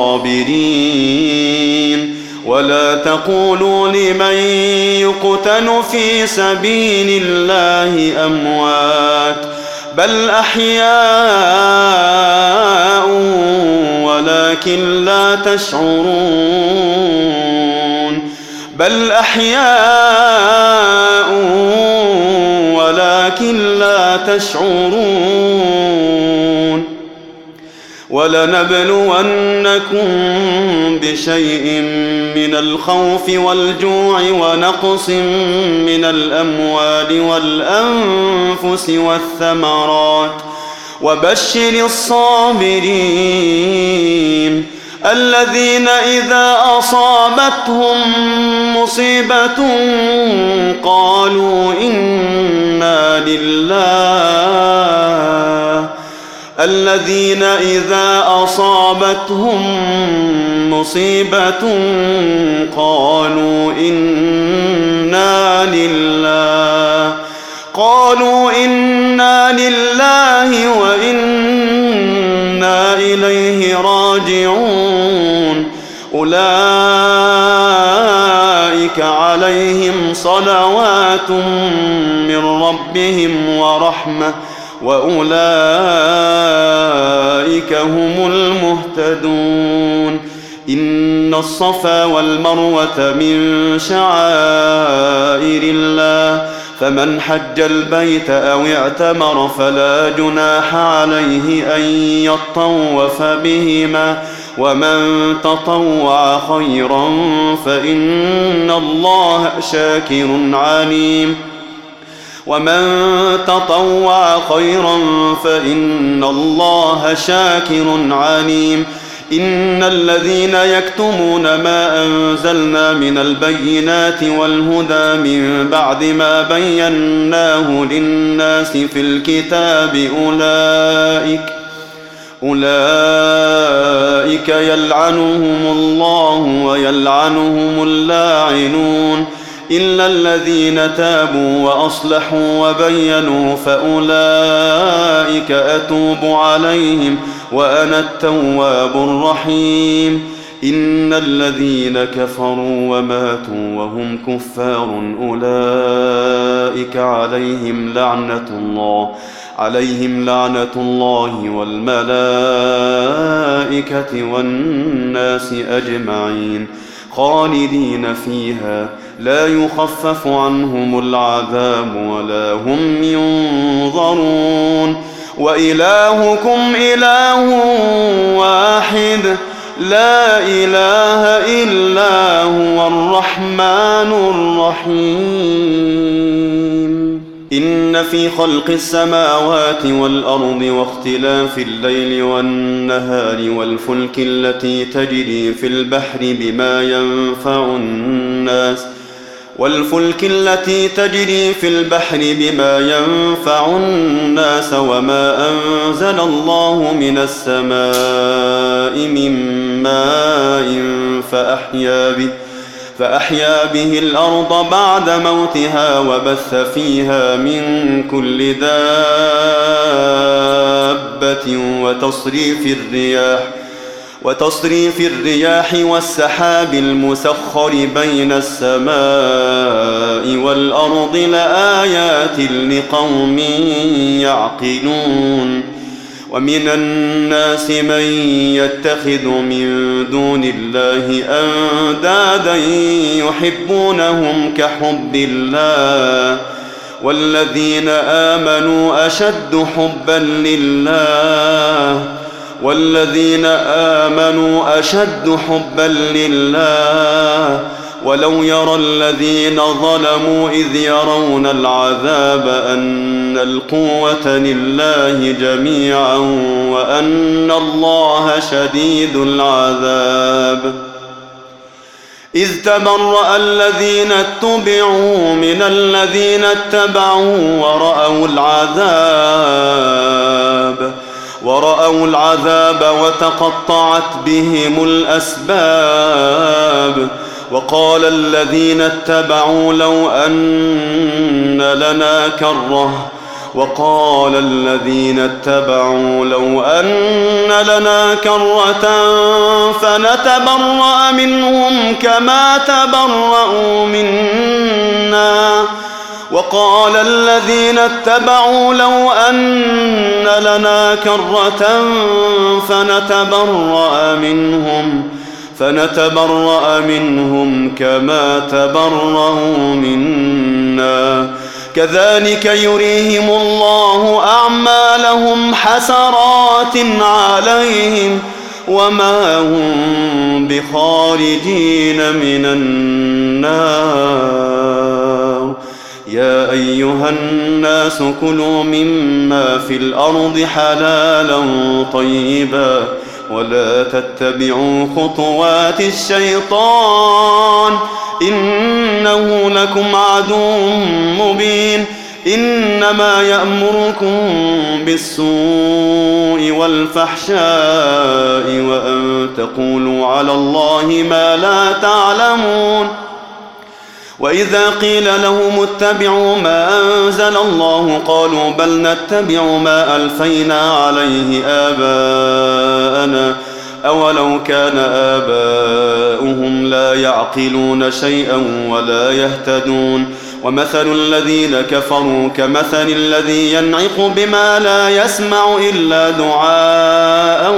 الصابرين ولا تقولوا لمن يقتل في سبيل الله أموات بل أحياء ولكن لا تشعرون بل أحياء ولكن لا تشعرون ولنبلونكم بشيء من الخوف والجوع ونقص من الأموال والأنفس والثمرات وبشر الصابرين الذين إذا أصابتهم مصيبة قالوا إنا لله الذين إذا أصابتهم مصيبة قالوا إنا لله وإنا إليه راجعون أولئك عليهم صلوات من ربهم ورحمة وأولئك هم المهتدون إن الصفا والمروة من شعائر الله فمن حج البيت أو اعتمر فلا جناح عليه أن يطوف بهما ومن تطوع خيرا فإن الله شاكر عليم إن الذين يكتمون ما أنزلنا من البينات والهدى من بعد ما بيناه للناس في الكتاب أولئك يلعنهم الله ويلعنهم اللاعنون إلا الذين تابوا وأصلحوا وبينوا فأولئك أتوب عليهم وأنا التواب الرحيم إن الذين كفروا وماتوا وهم كفار أولئك عليهم لعنة الله والملائكة والناس أجمعين خالدين فيها لا يخفف عنهم العذاب ولا هم ينظرون وإلهكم إله واحد لا إله إلا هو الرحمن الرحيم إن في خلق السماوات والأرض واختلاف الليل والنهار والفلك التي تجري في البحر بما ينفع الناس وما أنزل الله من السماء من ماء فأحيا به الأرض بعد موتها وبث فيها من كل دابة وتصريف الرياح والسحاب المسخر بين السماء والأرض لآيات لقوم يعقلون ومن الناس من يتخذ من دون الله أندادا يحبونهم كحب الله والذين آمنوا أشد حبا لله ولو يرى الذين ظلموا إذ يرون العذاب أن القوة لله جميعا وأن الله شديد العذاب إذ تبرأ الذين اتبعوا من الذين اتبعوا ورأوا العذاب وتقطعت بهم الأسباب وقال الذين اتبعوا لو أن لنا كرة فنتبرأ منهم كما تبرأوا منا وقال الذين اتبعوا لو أن لنا كرة فنتبرأ منهم كما تبرأوا منا كذلك يريهم الله أعمالهم حسرات عليهم وما هم بخارجين من النار يا أيها الناس كلوا مما في الأرض حلالا طيبا ولا تتبعوا خطوات الشيطان إنه لكم عدو مبين إنما يأمركم بالسوء والفحشاء وأن تقولوا على الله ما لا تعلمون وإذا قيل لهم اتبعوا ما أنزل الله قالوا بل نتبع ما ألفينا عليه آباءنا أولو كان آباؤهم لا يعقلون شيئا ولا يهتدون ومثل الذين كفروا كمثل الذي ينعق بما لا يسمع إلا دعاء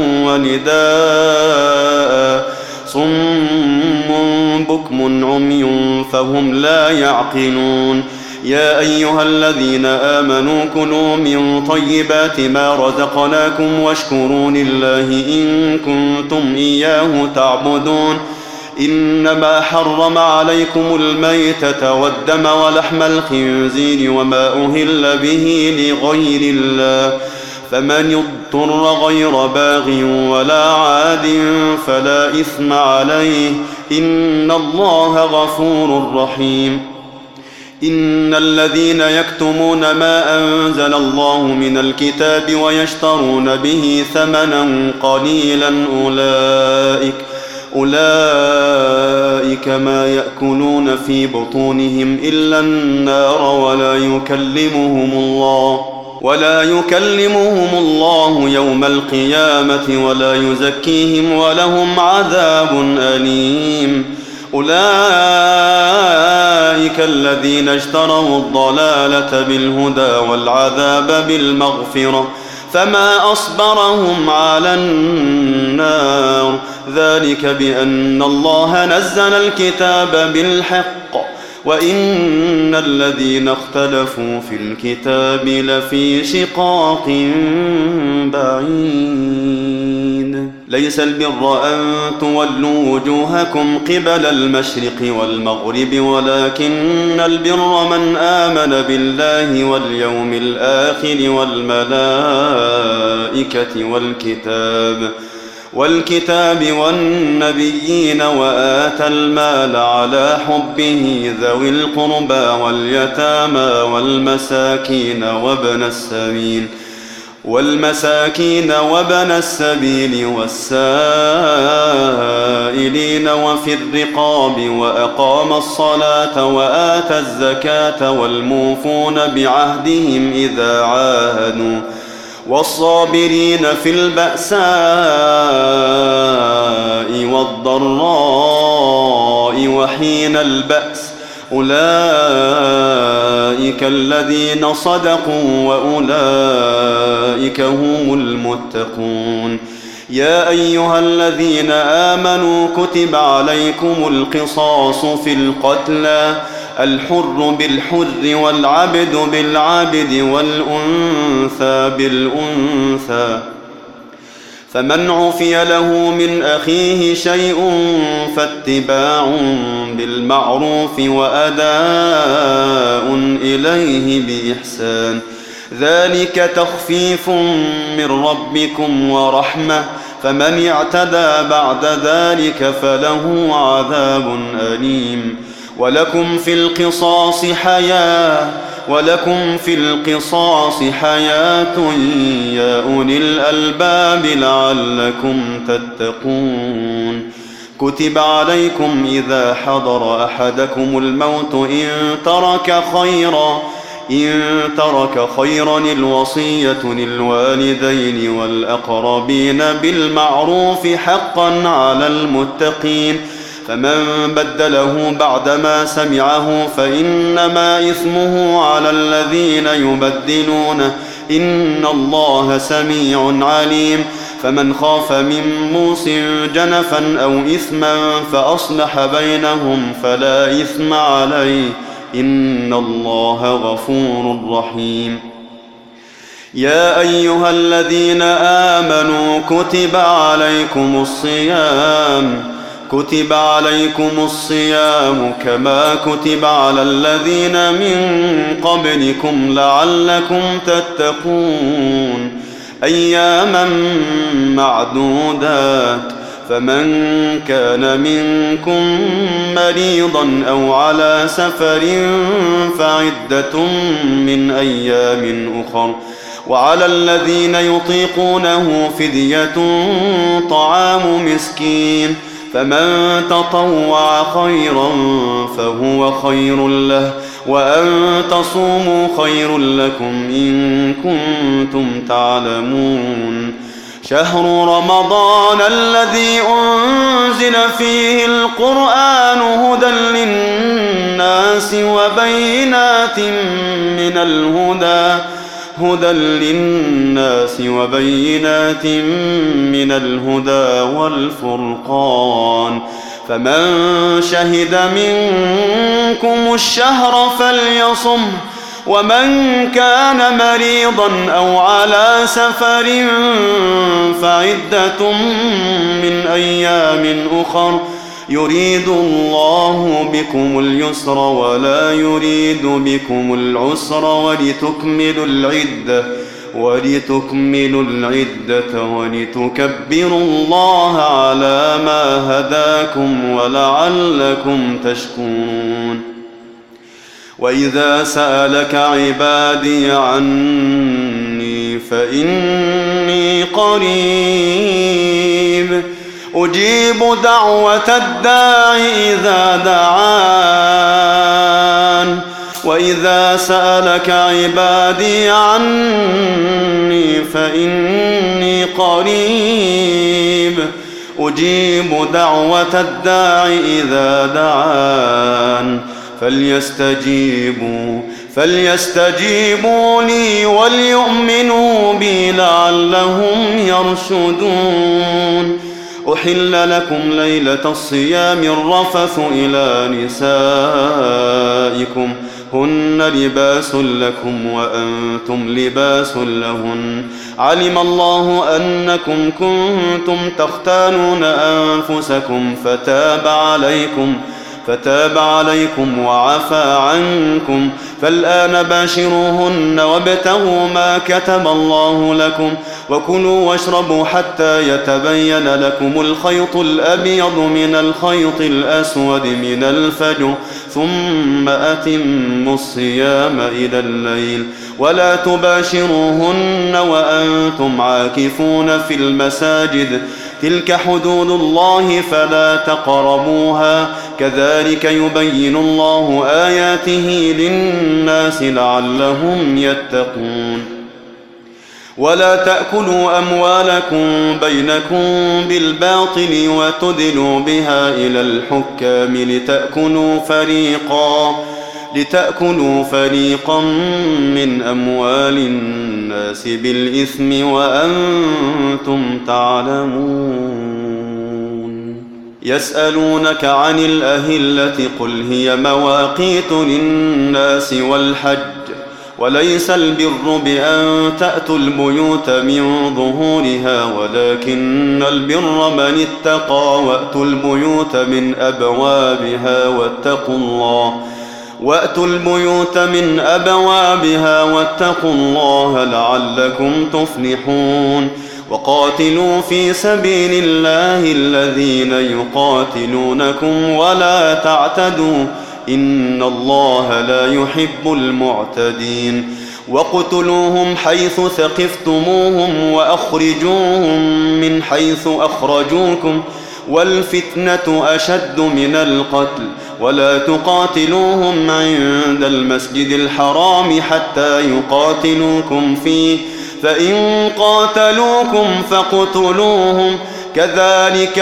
ونداء صم بكم عمي فهم لا يعقلون يا أيها الذين آمنوا كلوا من طيبات ما رزقناكم واشكروا لله إن كنتم إياه تعبدون إنما حرم عليكم الميتة والدم ولحم الخنزير وما أهل به لغير الله فمن اضطر غير باغ ولا عاد فلا إثم عليه إن الله غفور رحيم إن الذين يكتمون ما أنزل الله من الكتاب ويشترون به ثمنا قليلا أولئك ما يأكلون في بطونهم إلا النار ولا يكلمهم الله يوم القيامة ولا يزكيهم ولهم عذاب أليم أولئك الذين اشتروا الضلالة بالهدى والعذاب بالمغفرة فما أصبرهم على النار ذلك بأن الله نزل الكتاب بالحق وإن الذين اختلفوا في الكتاب لفي شقاق بعيد ليس البر أن تولوا وجوهكم قبل المشرق والمغرب والكن البر من آمن بالله واليوم الآخر والكتاب والنبيين وآتى المال على حبه ذوي القربى واليتامى والمساكين وابن السبيل والسائلين وفي الرقاب وأقام الصلاة وآتى الزكاة والموفون بعهدهم إذا عاهدوا والصابرين في البأساء والضراء وحين البأس أولئك الذين صدقوا وأولئك هم المتقون. يا أيها الذين آمنوا كتب عليكم القصاص في القتلى الحر بالحر والعبد بالعبد والأنثى بالأنثى فمن عفي له من أخيه شيء فاتباع بالمعروف وأداء إليه بإحسان ذلك تخفيف من ربكم ورحمة فمن اعتدى بعد ذلك فله عذاب أليم. ولكم في القصاص حياة يا أولي الألباب لعلكم تتقون. كتب عليكم إذا حضر أحدكم الموت إن ترك خيرا الوصية للوالدين والأقربين بالمعروف حقا على المتقين فمن بدله بعدما سمعه فإنما إثمه على الذين يبدلونه إن الله سميع عليم. فمن خاف من موص جنفا أو إثما فأصلح بينهم فلا إثم عليه إن الله غفور رحيم. يا أيها الذين آمنوا كتب عليكم الصيام كما كتب على الذين من قبلكم لعلكم تتقون أياما معدودات فمن كان منكم مريضا أو على سفر فعدة من أيام أخر وعلى الذين يطيقونه فدية طعام مسكين فمن تطوع خيرا فهو خير له وأن تصوموا خير لكم إن كنتم تعلمون. شهر رمضان الذي أنزل فيه القرآن هدى للناس وبينات من الهدى والفرقان فمن شهد منكم الشهر فليصمه ومن كان مريضا أو على سفر فعدة من أيام أخر يريد الله بكم اليسر ولا يريد بكم العسر ولتكملوا العدة ولتكبروا الله على ما هداكم ولعلكم تشكرون. وإذا سألك عبادي عني فإني قريب أجيب دعوة الداع إذا دعان. وإذا سألك عبادي عني فإني قريب أجيب دعوة الداع إذا دعان فليستجيبوا لي وليؤمنوا بي لعلهم يرشدون. أحل لكم ليلة الصيام الرفث إلى نسائكم هن لباس لكم وأنتم لباس لهن علم الله أنكم كنتم تختانون أنفسكم فتاب عليكم وعفى عنكم فالآن باشروهن وابتغوا ما كتب الله لكم وكلوا واشربوا حتى يتبين لكم الخيط الأبيض من الخيط الأسود من الفجر ثم أتموا الصيام إلى الليل ولا تباشروهن وأنتم عاكفون في المساجد تلك حدود الله فلا تقربوها كذلك يبين الله آياته للناس لعلهم يتقون ولا تأكلوا أموالكم بينكم بالباطل وتدلوا بها إلى الحكام لتأكلوا فريقا من أموال الناس بالإثم وأنتم تعلمون يسألونك عن الأهلة قل هي مواقيت للناس والحج وليس البر بأن تأتوا البيوت من ظهورها ولكن البر من اتقى وأتوا البيوت من أبوابها واتقوا الله لعلكم تفلحون وقاتلوا في سبيل الله الذين يقاتلونكم ولا تعتدوا إن الله لا يحب المعتدين وقتلوهم حيث ثقفتموهم وأخرجوهم من حيث أخرجوكم والفتنة أشد من القتل ولا تقاتلوهم عند المسجد الحرام حتى يقاتلوكم فيه فإن قاتلوكم فاقتلوهم كذلك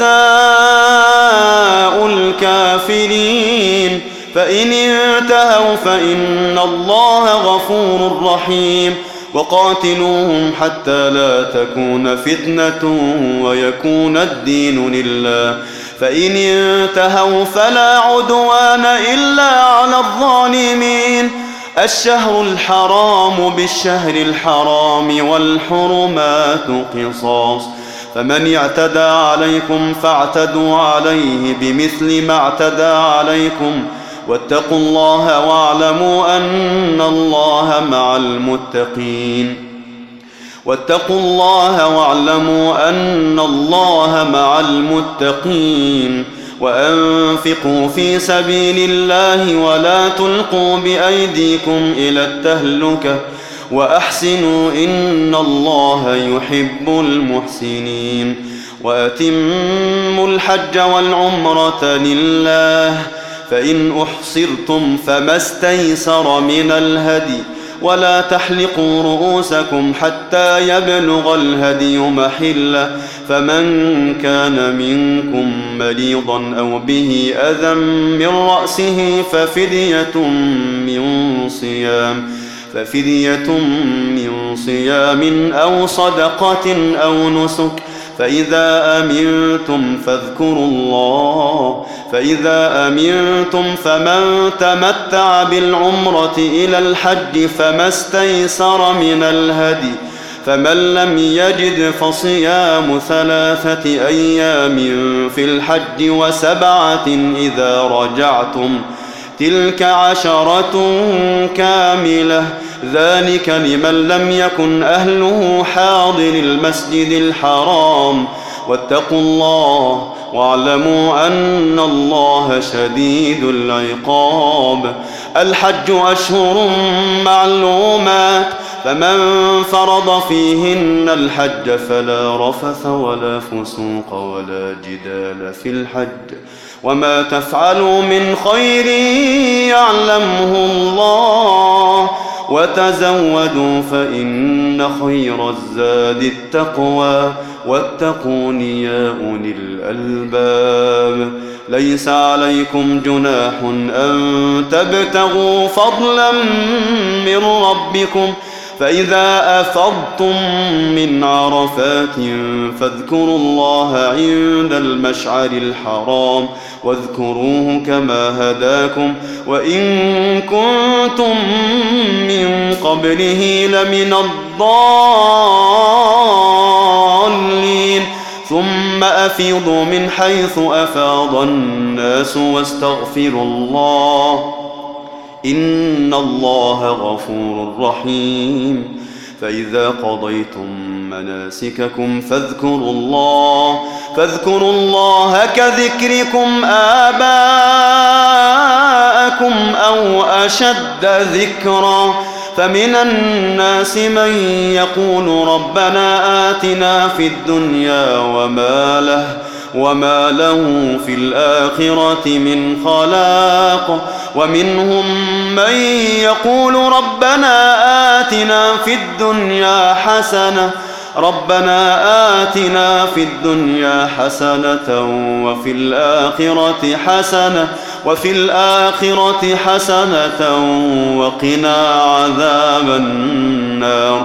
جزاء الكافرين فإن انتهوا فإن الله غفور رحيم وقاتلوهم حتى لا تكون فتنة ويكون الدين لله فإن انتهوا فلا عدوان إلا على الظالمين الشهر الحرام بالشهر الحرام والحرمات قصاص فمن اعتدى عليكم فاعتدوا عليه بمثل ما اعتدى عليكم واتقوا الله واعلموا أن الله مع المتقين وأنفقوا في سبيل الله ولا تلقوا بأيديكم إلى التهلكة وأحسنوا إن الله يحب المحسنين وأتموا الحج والعمرة لله فإن أحصرتم فما استيسر من الهدي ولا تحلقوا رؤوسكم حتى يبلغ الهدي محله فمن كان منكم مريضا أو به أذى من رأسه ففدية من صيام أو صدقة أو نسك فإذا أمنتم فمن تمتع بالعمرة إلى الحج فما استيسر من الهدي فمن لم يجد فصيام 3 أيام في الحج و7 إذا رجعتم تلك 10 كاملة ذلك لمن لم يكن أهله حاضر المسجد الحرام واتقوا الله واعلموا أن الله شديد العقاب الحج أشهر معلومات فمن فرض فيهن الحج فلا رفث ولا فسوق ولا جدال في الحج وما تفعلوا من خير يعلمه الله وتزودوا فإن خير الزاد التقوى واتقون يا أولي الألباب ليس عليكم جناح أن تبتغوا فضلا من ربكم فإذا أفضتم من عرفات فاذكروا الله عند المشعر الحرام واذكروه كما هداكم وإن كنتم من قبله لمن الضالين ثم أفيضوا من حيث أفاض الناس واستغفروا الله إن الله غفور رحيم فإذا قضيتم مناسككم فاذكروا الله كذكركم آباءكم أو أشد ذكرا فمن الناس من يقول ربنا آتنا في الدنيا وما له في الآخرة من خلاق ومنهم من يقول ربنا آتنا في الدنيا حسنة وفي الآخرة حسنة وقنا عذاب النار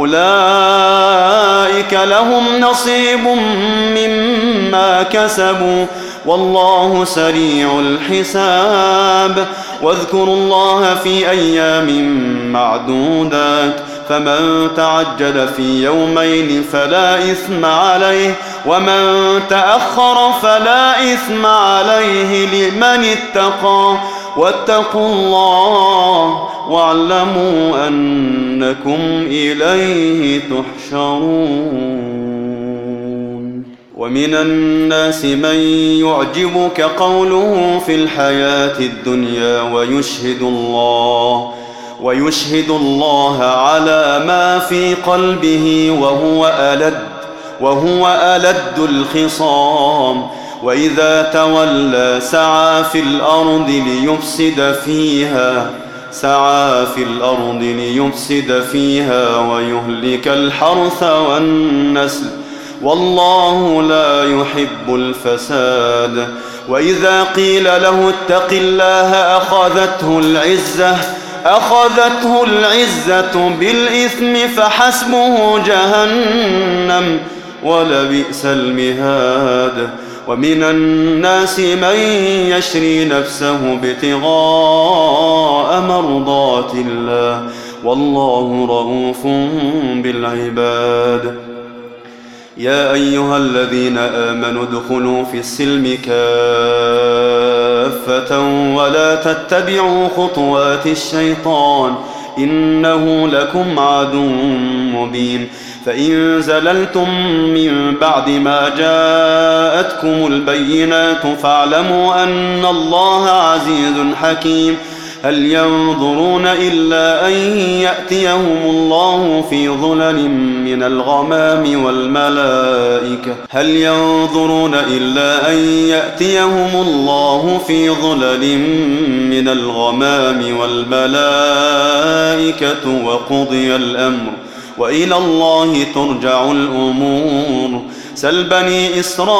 أولئك لهم نصيب مما كسبوا والله سريع الحساب واذكروا الله في أيام معدودات فمن تعجل في يومين فلا إثم عليه ومن تأخر فلا إثم عليه لمن اتقى واتقوا الله واعلموا أنكم إليه تحشرون ومن الناس من يعجبك قوله في الحياة الدنيا ويشهد الله على ما في قلبه وهو ألد الخصام وإذا تولى سعى في الأرض ليفسد فيها ويهلك الحرث والنسل والله لا يحب الفساد وإذا قيل له اتق الله أخذته العزة بالإثم فحسبه جهنم ولبئس المهاد ومن الناس من يشري نفسه ابتغاء مرضات الله والله رؤوف بالعباد يا أيها الذين آمنوا ادخلوا في السلم كافة ولا تتبعوا خطوات الشيطان إنه لكم عدو مبين فإن زللتم من بعد ما جاءتكم البينات فاعلموا أن الله عزيز حكيم هل ينظرون إلا أن يأتيهم الله في ظلل من الغمام والملائكة وقضي الأمر وإلى الله ترجع الأمور سل بني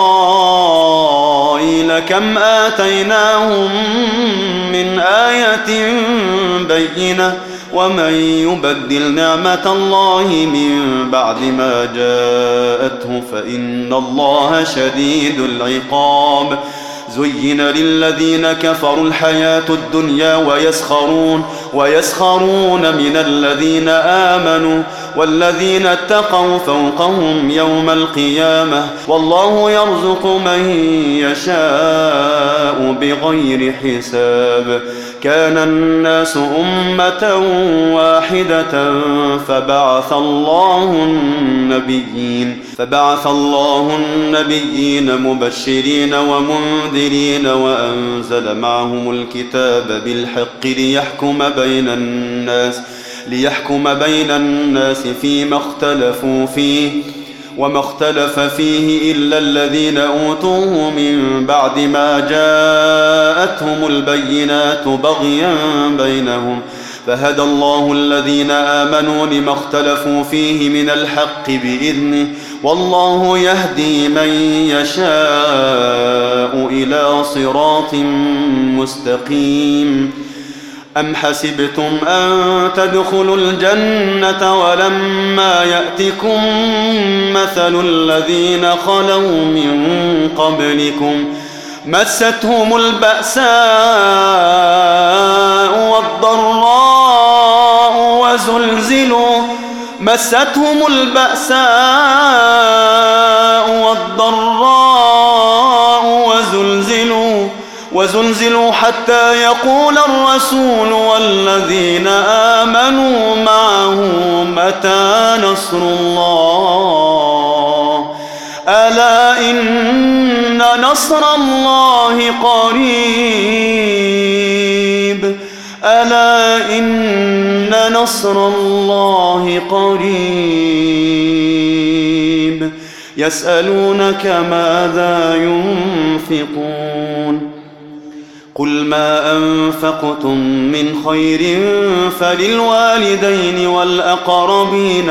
إسرائيل كم آتيناهم من آية بينة ومن يبدل نعمة الله من بعد ما جاءته فإن الله شديد العقاب زين للذين كفروا الحياة الدنيا ويسخرون من الذين آمنوا والذين اتقوا فوقهم يوم القيامة والله يرزق من يشاء بغير حساب كان الناس أمة واحدة فبعث الله النبيين مبشرين ومنذرين وأنزل معهم الكتاب بالحق ليحكم بين الناس فيما اختلفوا فيه وما اختلف فيه إلا الذين أوتوه من بعد ما جاءتهم البينات بغيا بينهم فهدى الله الذين آمنوا لما اختلفوا فيه من الحق بإذنه والله يهدي من يشاء إلى صراط مستقيم أم حسبتم أن تدخلوا الجنة ولما يأتكم مثل الذين خلوا من قبلكم مستهم البأساء والضراء وزلزلوا حتى يقول الرسول والذين آمنوا معه متى نصر الله ألا إن نصر الله قريب ألا إن نصر الله قريب يسألونك ماذا ينفقون قل ما أنفقتم من خير فللوالدين والأقربين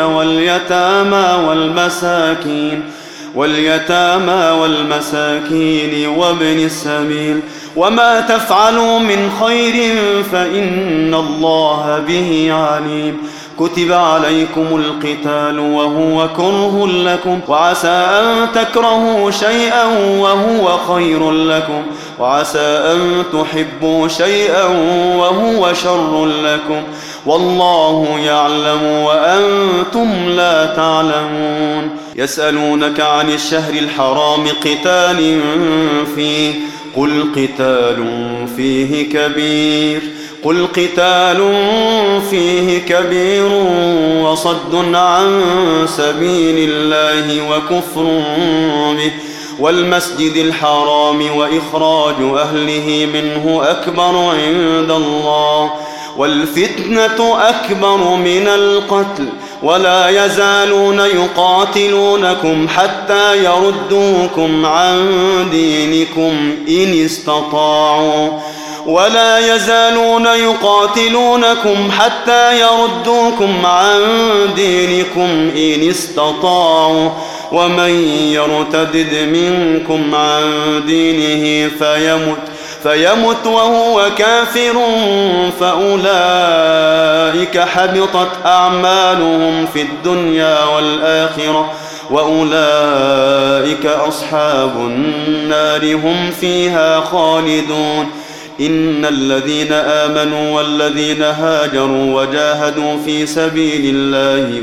واليتامى والمساكين وابن السبيل وما تفعلوا من خير فإن الله به عليم كتب عليكم القتال وهو كره لكم وعسى أن تكرهوا شيئا وهو خير لكم وعسى أن تحبوا شيئا وهو شر لكم والله يعلم وأنتم لا تعلمون يسألونك عن الشهر الحرام قتال فيه قل قتال فيه كبير وصد عن سبيل الله وكفر به والمسجد الحرام وإخراج أهله منه أكبر عند الله والفتنة أكبر من القتل ولا يزالون يقاتلونكم حتى يردوكم عن دينكم إن استطاعوا ومن يرتد منكم عن دينه فيمت وهو كافر فأولئك حبطت أعمالهم في الدنيا والآخرة وأولئك أصحاب النار هم فيها خالدون إن الذين آمنوا والذين هاجروا وجاهدوا في سبيل الله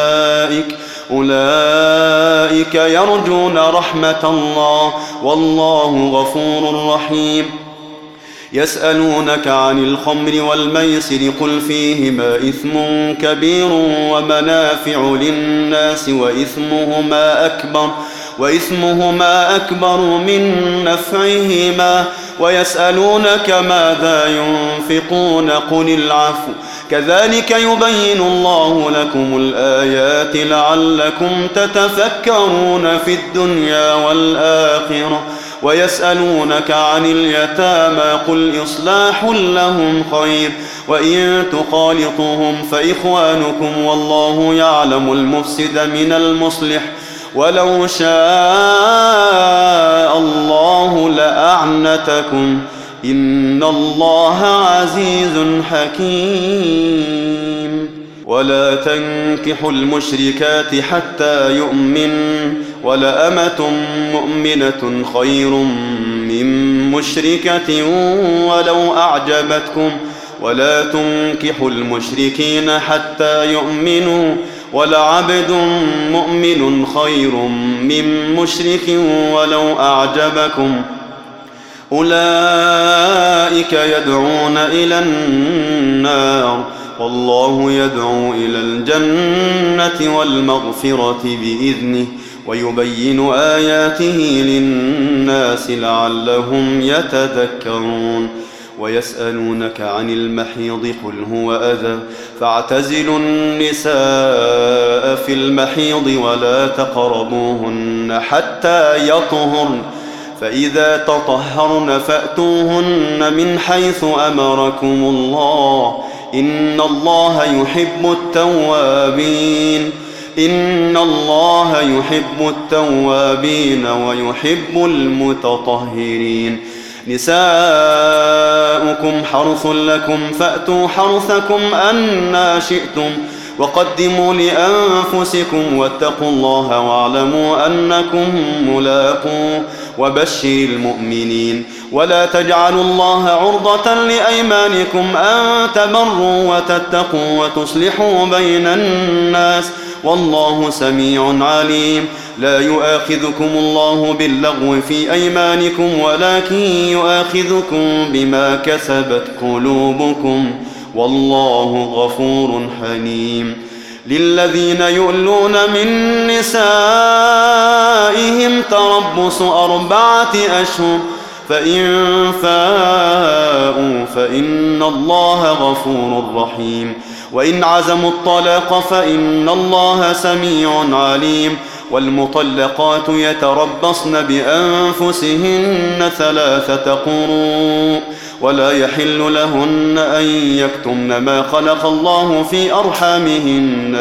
أولئك يرجون رحمة الله والله غفور رحيم يسألونك عن الخمر والميسر قل فيهما إثم كبير ومنافع للناس وإثمهما أكبر من نفعهما ويسألونك ماذا ينفقون قل العفو كذلك يبين الله لكم الآيات لعلكم تتفكرون في الدنيا والآخرة ويسألونك عن اليتامى قل إصلاح لهم خير وإن تخالطوهم فإخوانكم والله يعلم المفسد من المصلح ولو شاء الله لأعنتكم إن الله عزيز حكيم ولا تنكحوا المشركات حتى يؤمن ولأمة مؤمنة خير من مشركة ولو أعجبتكم ولا تنكحوا المشركين حتى يؤمنوا ولعبد مؤمن خير من مشرك ولو أعجبكم أولئك يدعون إلى النار والله يدعو إلى الجنة والمغفرة بإذنه ويبين آياته للناس لعلهم يتذكرون ويسألونك عن المحيض قل هو أذى فاعتزلوا النساء في المحيض ولا تقربوهن حتى يطهرن فإذا تطهرن فأتوهن من حيث أمركم الله إن الله يحب التوابين ويحب المتطهرين نساؤكم حرث لكم فأتوا حرثكم أنى شئتم وقدموا لأنفسكم واتقوا الله واعلموا أنكم ملاقوه وبشر المؤمنين. ولا تجعلوا الله عرضة لأيمانكم أن تبروا وتتقوا وتصلحوا بين الناس والله سميع عليم. لا يؤاخذكم الله باللغو في أيمانكم ولكن يؤاخذكم بما كسبت قلوبكم والله غفور حليم. للذين يؤلون من نسائهم تربص 4 أشهر فإن فاءوا فإن الله غفور رحيم. وإن عزموا الطلاق فإن الله سميع عليم. والمطلقات يتربصن بأنفسهن 3 قروء ولا يحل لهن أن يكتمن ما خلق الله في أرحامهن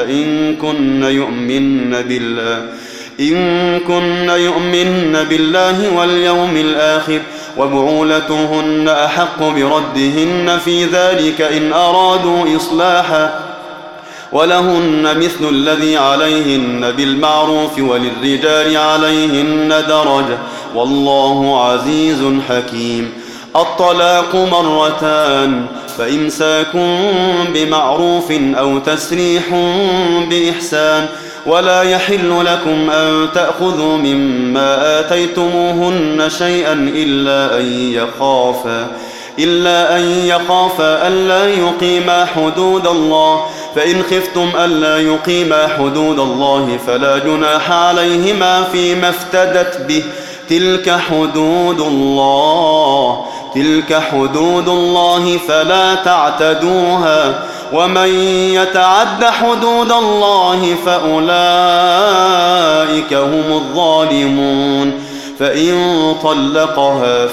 إن كن يؤمن بالله واليوم الآخر وبعولتهن أحق بردهن في ذلك إن أرادوا إصلاحا ولهن مثل الذي عليهن بالمعروف وللرجال عليهن درجة والله عزيز حكيم. الطلاق 2 فإمساك بمعروف أو تسريح بإحسان. ولا يحل لكم أن تأخذوا مما آتيتموهن شيئا إلا أن يخافا ألا يقيما حدود الله فإن خفتم ألا يقيما حدود الله فلا جناح عليهما فيما افتدت به تلك حدود الله فلا تعتدوها ومن يتعد حدود الله فأولئك هم الظالمون. فإن طلقها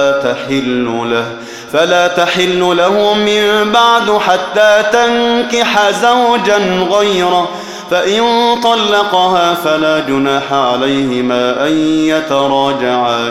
فلا تحل له من بعد حتى تنكح زوجا غيره. فإن طلقها فلا جناح عليهما أن يتراجعا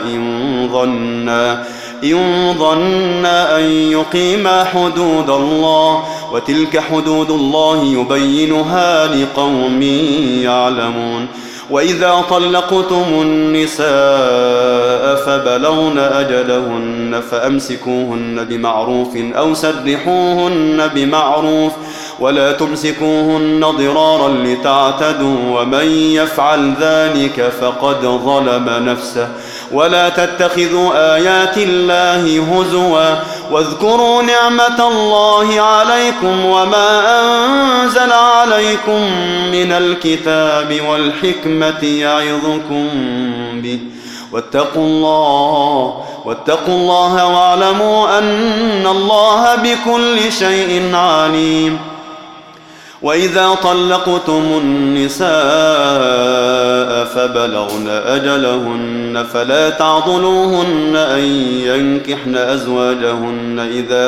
إن ظنا أن يقيما حدود الله وتلك حدود الله يبينها لقوم يعلمون. وإذا طلقتم النساء فبلغن أجلهن فأمسكوهن بمعروف أو سرحوهن بمعروف ولا تمسكوهن ضرارا لتعتدوا ومن يفعل ذلك فقد ظلم نفسه. ولا تتخذوا آيات الله هزوا واذكروا نعمة الله عليكم وما أنزل عليكم من الكتاب والحكمة يعظكم به واتقوا الله واعلموا أن الله بكل شيء عليم. وإذا طلقتم النساء فبلغن أجلهن فلا تعضلوهن أن ينكحن أزواجهن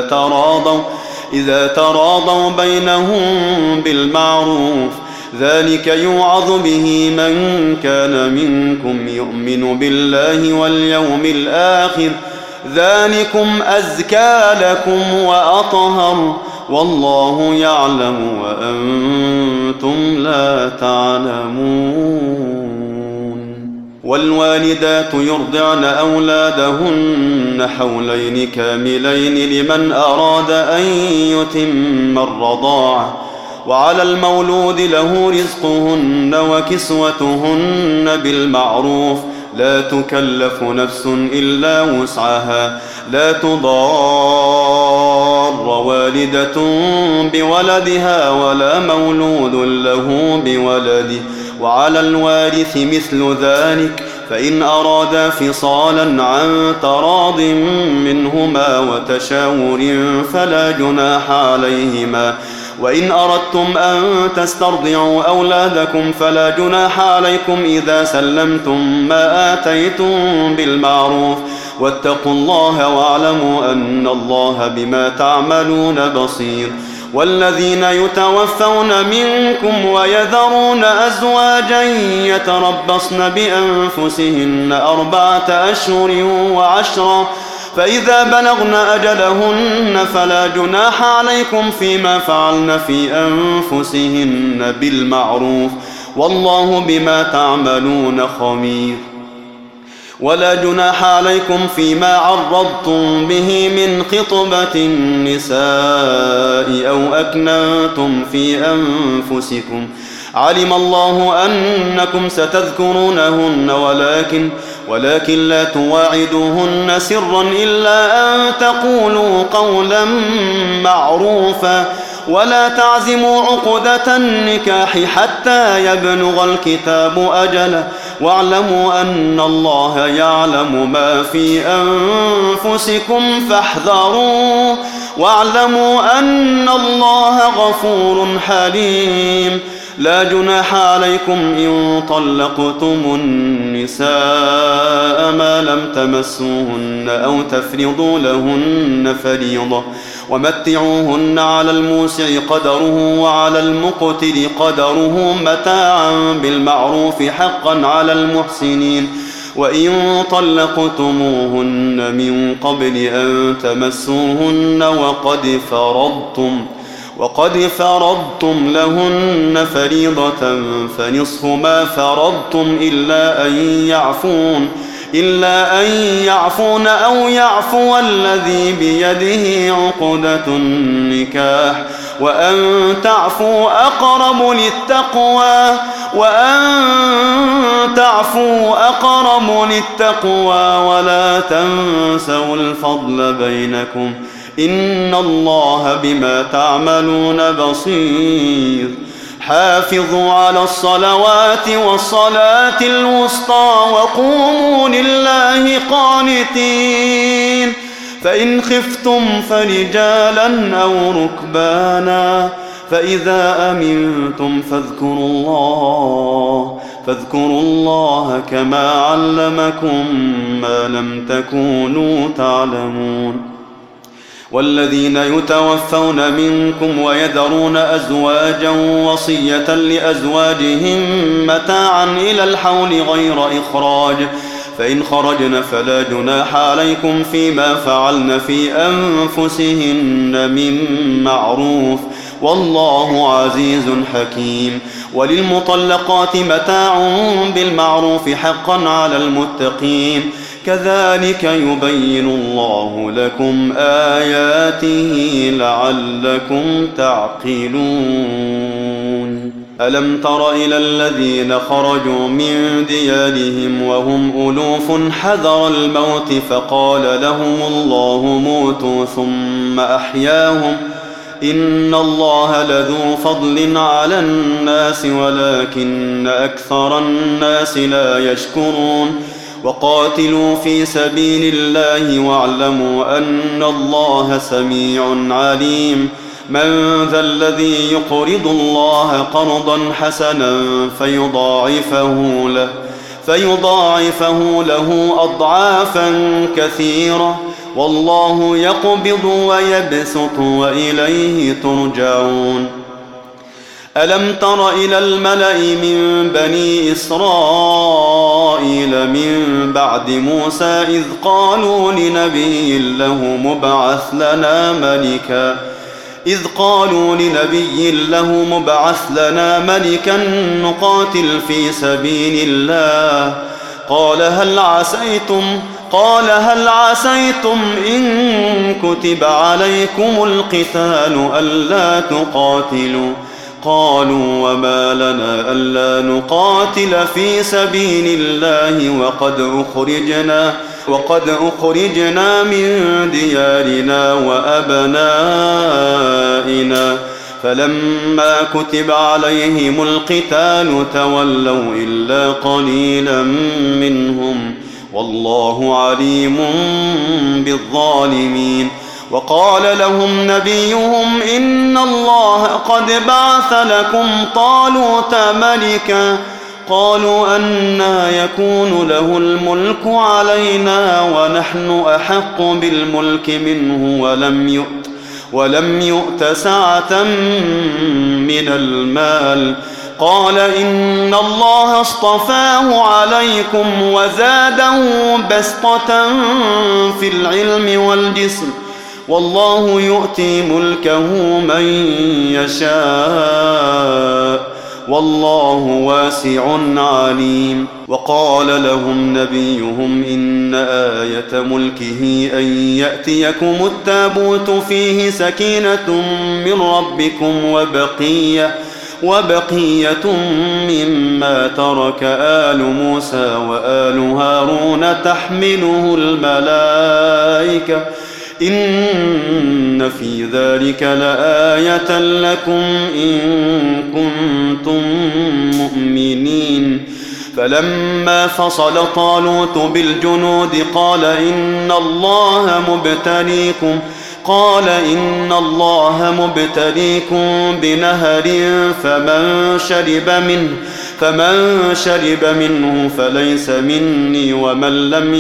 إذا تراضوا بينهم بالمعروف ذلك يوعظ به من كان منكم يؤمن بالله واليوم الآخر ذلكم أزكى لكم وأطهر والله يعلم وأنتم لا تعلمون. والوالدات يرضعن أولادهن حولين كاملين لمن أراد أن يتم الرضاعة وعلى المولود له رزقهن وكسوتهن بالمعروف لا تكلف نفس إلا وسعها لا تضار والدة بولدها ولا مولود له بولده وعلى الوارث مثل ذلك فإن أرادا فصالا عن تراض منهما وتشاور فلا جناح عليهما. وإن أردتم أن تسترضعوا أولادكم فلا جناح عليكم إذا سلمتم ما آتيتم بالمعروف واتقوا الله واعلموا أن الله بما تعملون بصير. والذين يتوفون منكم ويذرون أزواجا يتربصن بأنفسهن 4 أشهر و10 فإذا بلغن أجلهن فلا جناح عليكم فيما فعلن في أنفسهن بالمعروف والله بما تعملون خبير. ولا جناح عليكم فيما عرضتم به من خطبة النساء أو أكننتم في أنفسكم علم الله أنكم ستذكرونهن ولكن لا تواعدوهن سرا إلا أن تقولوا قولا معروفا ولا تعزموا عقدة النكاح حتى يبلغ الكتاب أجله واعلموا أن الله يعلم ما في أنفسكم فاحذروا واعلموا أن الله غفور حليم. لا جناح عليكم إن طلقتم النساء ما لم تمسوهن أو تفرضوا لهن فريضة ومتعوهن على الموسع قدره وعلى المقتر قدره متاعا بالمعروف حقا على المحسنين. وإن طلقتموهن من قبل أن تمسوهن وقد فرضتم لهن فريضة فنصف ما فرضتم إلا أن يعفون أو يعفو الذي بيده عقدة النكاح وأن تعفوا أقرب للتقوى ولا تنسوا الفضل بينكم إن الله بما تعملون بصير. حافظوا على الصلوات والصلاة الوسطى وقوموا لله قانتين. فإن خفتم فرجالا أو ركبانا فإذا أمنتم فاذكروا الله كما علمكم ما لم تكونوا تعلمون. والذين يتوفون منكم ويذرون أزواجا وصية لأزواجهم متاعا إلى الحول غير إخراج فإن خرجن فلا جناح عليكم فيما فعلن في أنفسهن من معروف والله عزيز حكيم. وللمطلقات متاع بالمعروف حقا على المتقين كذلك يبين الله لكم آياته لعلكم تعقلون. ألم تر إلى الذين خرجوا من ديارهم وهم ألوف حذر الموت فقال لهم الله موتوا ثم أحياهم إن الله لذو فضل على الناس ولكن أكثر الناس لا يشكرون. وقاتلوا في سبيل الله واعلموا أن الله سميع عليم. من ذا الذي يقرض الله قرضا حسنا فيضاعفه له أضعافا كثيرة والله يقبض ويبسط وإليه ترجعون. ألم تر إلى الملأ من بني إسرائيل من بعد موسى إذ قالوا لنبي له مبعث لنا ملكا نقاتل في سبيل الله قال هل عسيتم إن كتب عليكم القتال ألا تقاتلوا قالوا وما لنا ألا نقاتل في سبيل الله وقد أخرجنا من ديارنا وأبنائنا فلما كتب عليهم القتال تولوا إلا قليلا منهم والله عليم بالظالمين. وقال لهم نبيهم إن الله قد بعث لكم طالوت ملكا قالوا أنى يكون له الملك علينا ونحن أحق بالملك منه ولم يؤت سعة من المال قال إن الله اصطفاه عليكم وزاده بسطة في العلم والجسم والله يؤتي ملكه من يشاء والله واسع عليم. وقال لهم نبيهم إن آية ملكه أن يأتيكم التابوت فيه سكينة من ربكم وبقية مما ترك آل موسى وآل هارون تحمله الملائكة إن في ذلك لآية لكم إن كنتم مؤمنين. فلما فصل طالوت بالجنود قال إن الله مبتليكم بنهر فمن شرب منه فليس مني ومن لم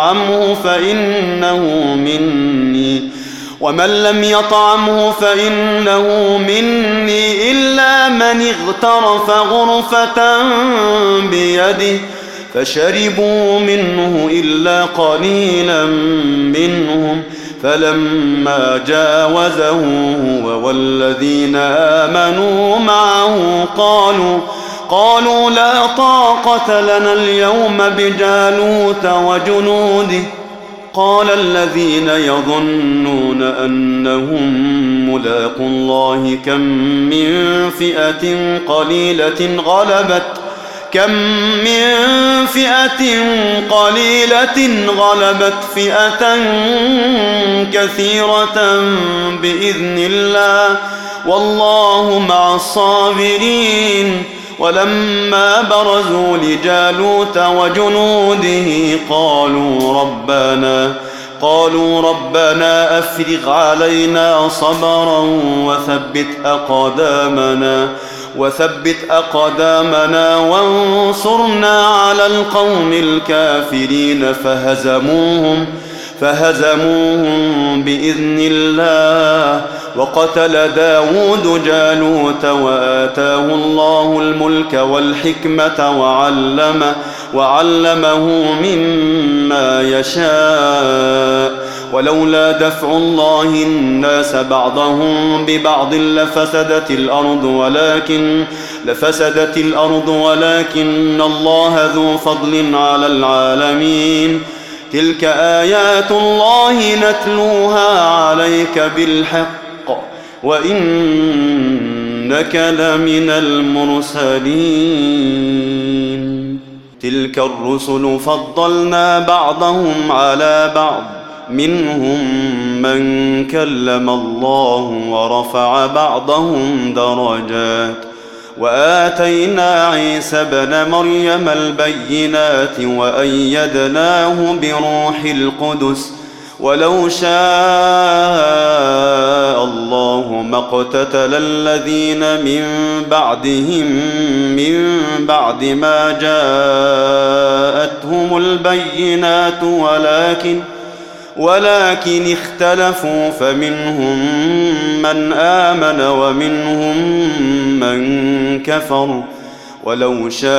يطعمه فإنه مني إلا من اغترف غرفة بيده فشربوا منه إلا قليلا منهم. فلما جاوزه هو والذين آمنوا معه قالوا لا طاقة لنا اليوم بجالوت وجنوده. قال الذين يظنون أنهم ملاقو الله كم من فئة قليلة غلبت فئة كثيرة بإذن الله والله مع الصابرين. ولما برزوا لجالوت وجنوده قالوا ربنا أفرغ علينا صبرا وثبت أقدامنا وانصرنا على القوم الكافرين فهزموهم بإذن الله. وقتل داود جالوت وآتاه الله الملك والحكمة وعلمه مما يشاء. ولولا دفع الله الناس بعضهم ببعض لفسدت الأرض ولكن الله ذو فضل على العالمين. تلك آيات الله نتلوها عليك بالحق وإنك لمن المرسلين. تلك الرسل فضلنا بعضهم على بعض منهم من كلم الله ورفع بعضهم درجات وآتينا عيسى ابن مريم البينات وأيدناه بروح القدس ولو شاء الله ما اقتتل الذين من بعدهم من بعد ما جاءتهم البينات ولكن اختلفوا فمنهم من آمن ومنهم من كفر ولو شاء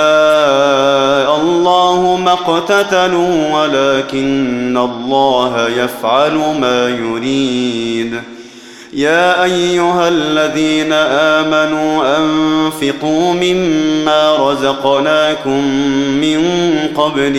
الله ما اقتتلوا ولكن الله يفعل ما يريد. يا أيها الذين آمنوا أنفقوا مما رزقناكم من قبل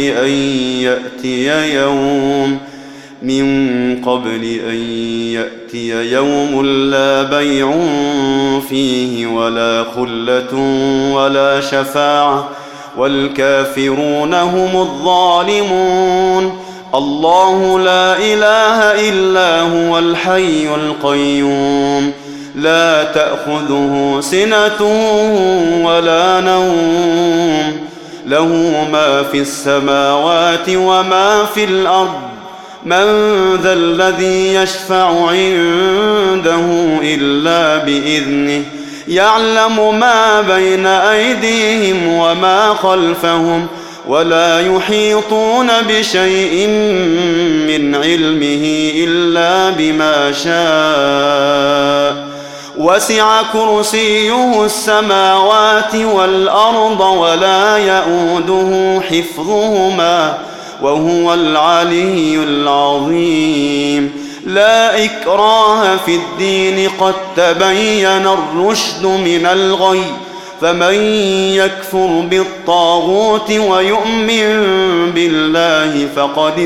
أن يأتي يوم لا بيع فيه ولا خلة ولا شفاعة والكافرون هم الظالمون. الله لا إله إلا هو الحي القيوم لا تأخذه سنة ولا نوم له ما في السماوات وما في الأرض من ذا الذي يشفع عنده إلا بإذنه يعلم ما بين أيديهم وما خلفهم ولا يحيطون بشيء من علمه إلا بما شاء وسع كرسيه السماوات والأرض ولا يؤوده حفظهما وهو العلي العظيم. لا إكراه في الدين قد تبين الرشد من الغي فمن يكفر بالطاغوت ويؤمن بالله فقد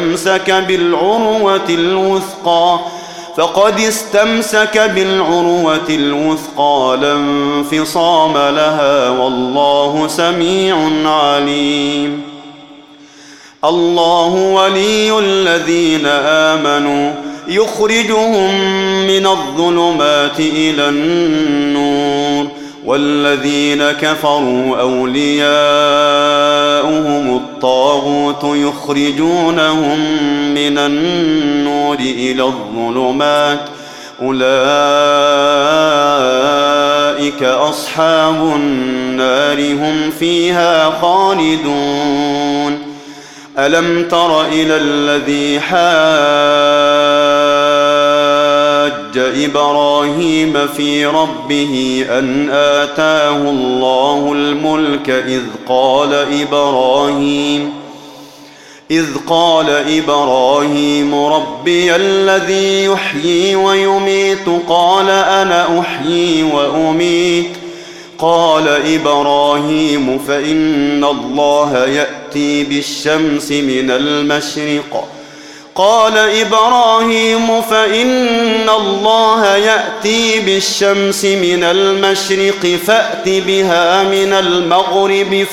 استمسك بالعروة الوثقى لا انفصام لها والله سميع عليم. الله ولي الذين آمنوا يخرجهم من الظلمات إلى النور والذين كفروا أولياؤهم الطاغوت يخرجونهم من النور إلى الظلمات أولئك أصحاب النار هم فيها خالدون. ألم تر إلى الذي حاج إبراهيم في ربه أن آتاه الله الملك إذ قال إبراهيم ربي الذي يحيي ويميت قال أنا أحيي وأميت قال إبراهيم فإن الله يأتي بالشمس من المشرق فأت بها من المغرب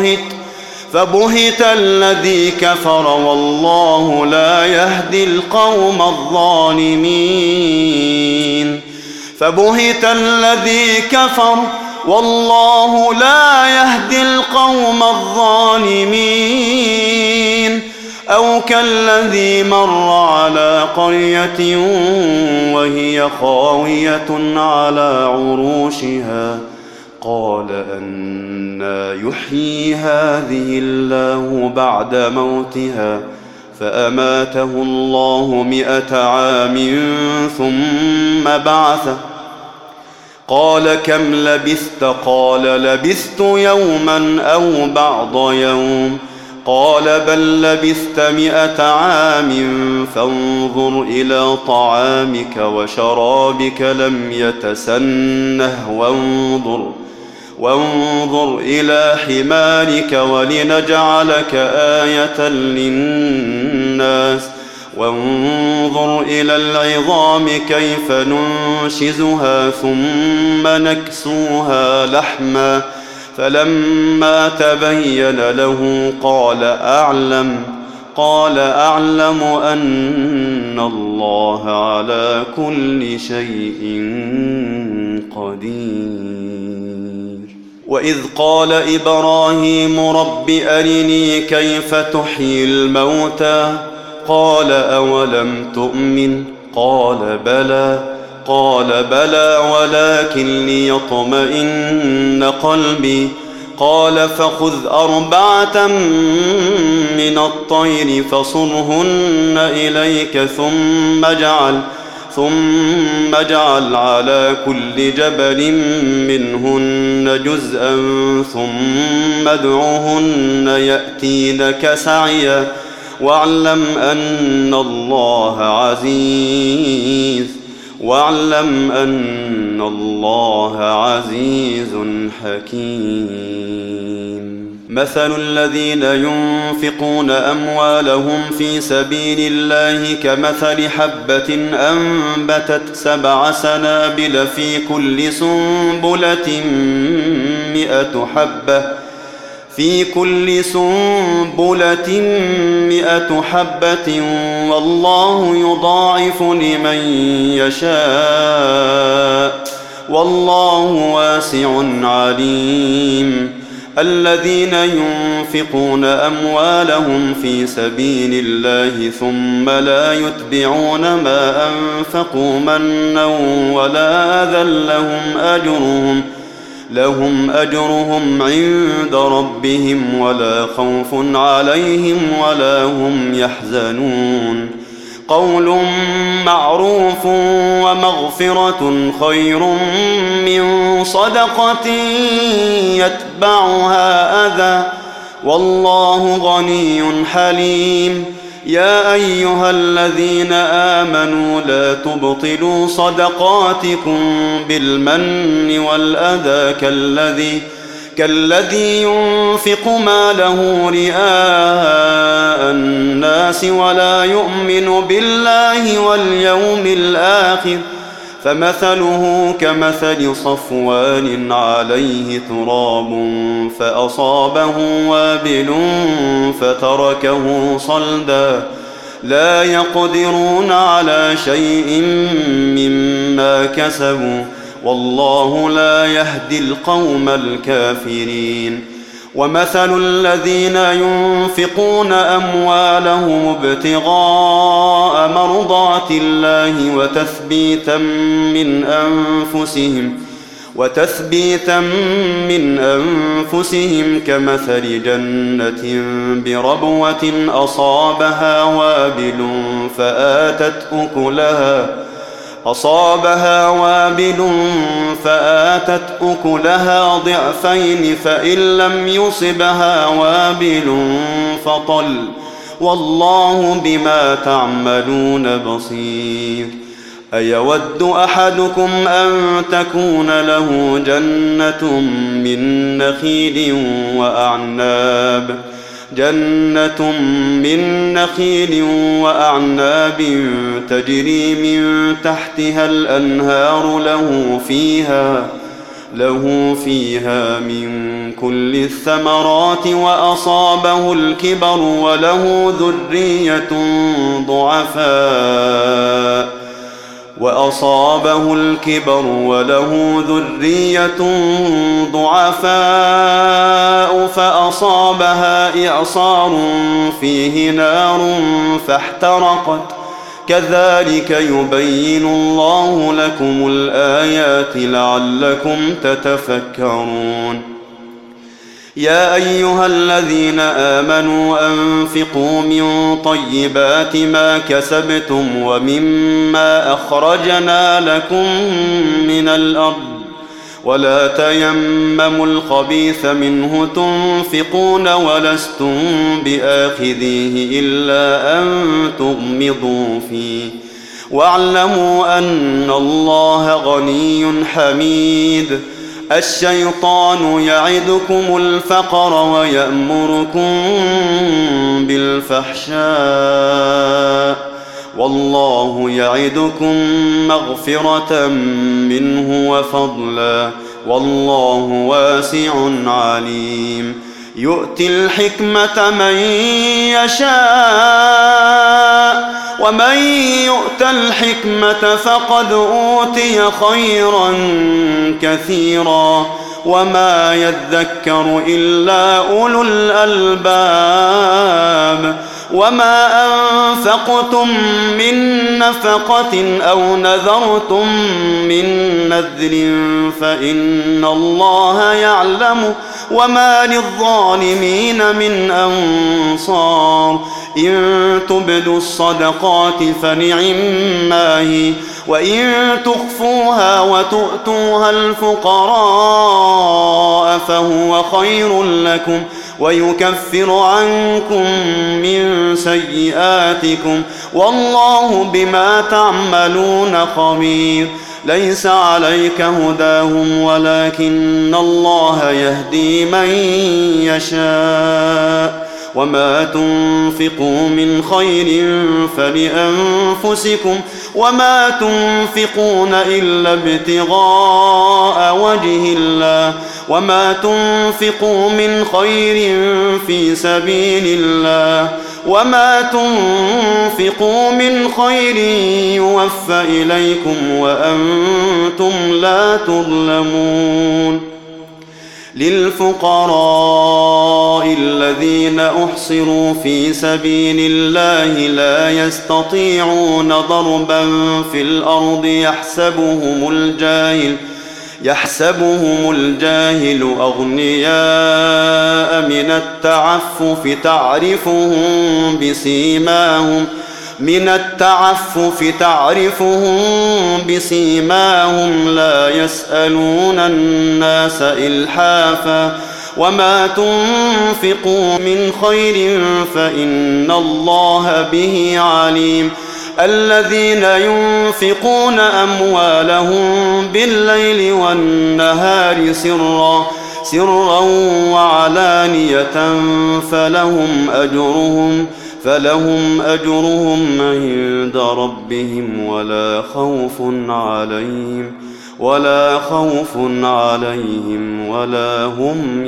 فبهت الذي كفر والله لا يهدي القوم الظالمين. والله لا يهدي القوم الظالمين. أو كالذي مر على قرية وهي خاوية على عروشها قال أنى يحيي هذه الله بعد موتها فأماته الله 100 عام ثم بعثه قال كم لبثت قال لبثت يوما أو بعض يوم قال بل لبثت 100 عام فانظر إلى طعامك وشرابك لم يتسنه وانظر إلى حمارك ولنجعلك آية للناس وانظر إلى العظام كيف ننشزها ثم نكسوها لحما فلما تبين له قال أعلم أن الله على كل شيء قدير. وإذ قال إبراهيم رب أرني كيف تحيي الموتى قال أولم تؤمن قال بلى ولكن ليطمئن قلبي قال فخذ 4 من الطير فصرهن إليك ثم اجعل على كل جبل منهن جزءا ثم ادعهن يأتينك سعيا واعلم أن الله عزيز حكيم. مثل الذين ينفقون أموالهم في سبيل الله كمثل حبة أنبتت 7 سنابل في كل سنبلة 100 حبة والله يضاعف لمن يشاء والله واسع عليم. الذين ينفقون أموالهم في سبيل الله ثم لا يتبعون ما أنفقوا منا ولا أذى لهم أجرهم عند ربهم ولا خوف عليهم ولا هم يحزنون. قول معروف ومغفرة خير من صدقة يتبعها أذى والله غني حليم. يا أيها الذين آمنوا لا تبطلوا صدقاتكم بالمن والأذى كالذي ينفق ماله رئاء الناس ولا يؤمن بالله واليوم الآخر فمثله كمثل صفوان عليه تراب فأصابه وابل فتركه صلدا لا يقدرون على شيء مما كسبوا والله لا يهدي القوم الكافرين. ومثل الذين ينفقون أموالهم ابتغاء مرضات الله وتثبيتا من أنفسهم كمثل جنة بربوة أصابها وابل فآتت أكلها ضعفين فإن لم يصبها وابل فطل والله بما تعملون بصير. أيود أحدكم أن تكون له جنة من نخيل وأعناب تجري من تحتها الأنهار له فيها من كل الثمرات وأصابه الكبر وله ذرية ضعفاء فأصابها إعصار فيه نار فاحترقت كذلك يبين الله لكم الآيات لعلكم تتفكرون. يا أيها الذين آمنوا أنفقوا من طيبات ما كسبتم ومما أخرجنا لكم من الأرض ولا تيمموا الخبيث منه تنفقون ولستم بآخذيه إلا أن تغمضوا فيه واعلموا أن الله غني حميد. الشيطان يعدكم الفقر ويأمركم بالفحشاء والله يعدكم مغفرة منه وفضلا والله واسع عليم. يؤتي الحكمة من يشاء ومن يؤت الحكمة فقد أوتي خيرا كثيرا وما يذكر إلا أولو الألباب. وما أنفقتم من نفقة أو نذرتم من نذر فإن الله يعلم وما للظالمين من أنصار. إن تبدوا الصدقات فنعما هي وإن تخفوها وتؤتوها الفقراء فهو خير لكم ويكفر عنكم من سيئاتكم والله بما تعملون خبير. ليس عليك هداهم ولكن الله يهدي من يشاء وما تنفقوا من خير فلأنفسكم وما تنفقون إلا ابتغاء وجه الله وما تنفقوا من خير في سبيل الله وما تنفقوا من خير يوفى إليكم وأنتم لا تظلمون. للفقراء الذين أحصروا في سبيل الله لا يستطيعون ضربا في الأرض يحسبهم الجاهل تعرفهم من التعفف تعرفهم بسيماهم لا يسألون الناس إلحافا وما تنفقوا من خير فإن الله به عليم الذين ينفقون أموالهم بالليل والنهار سرا وعلانية فلهم أجرهم عند ربهم ولا خوف عليهم ولا هم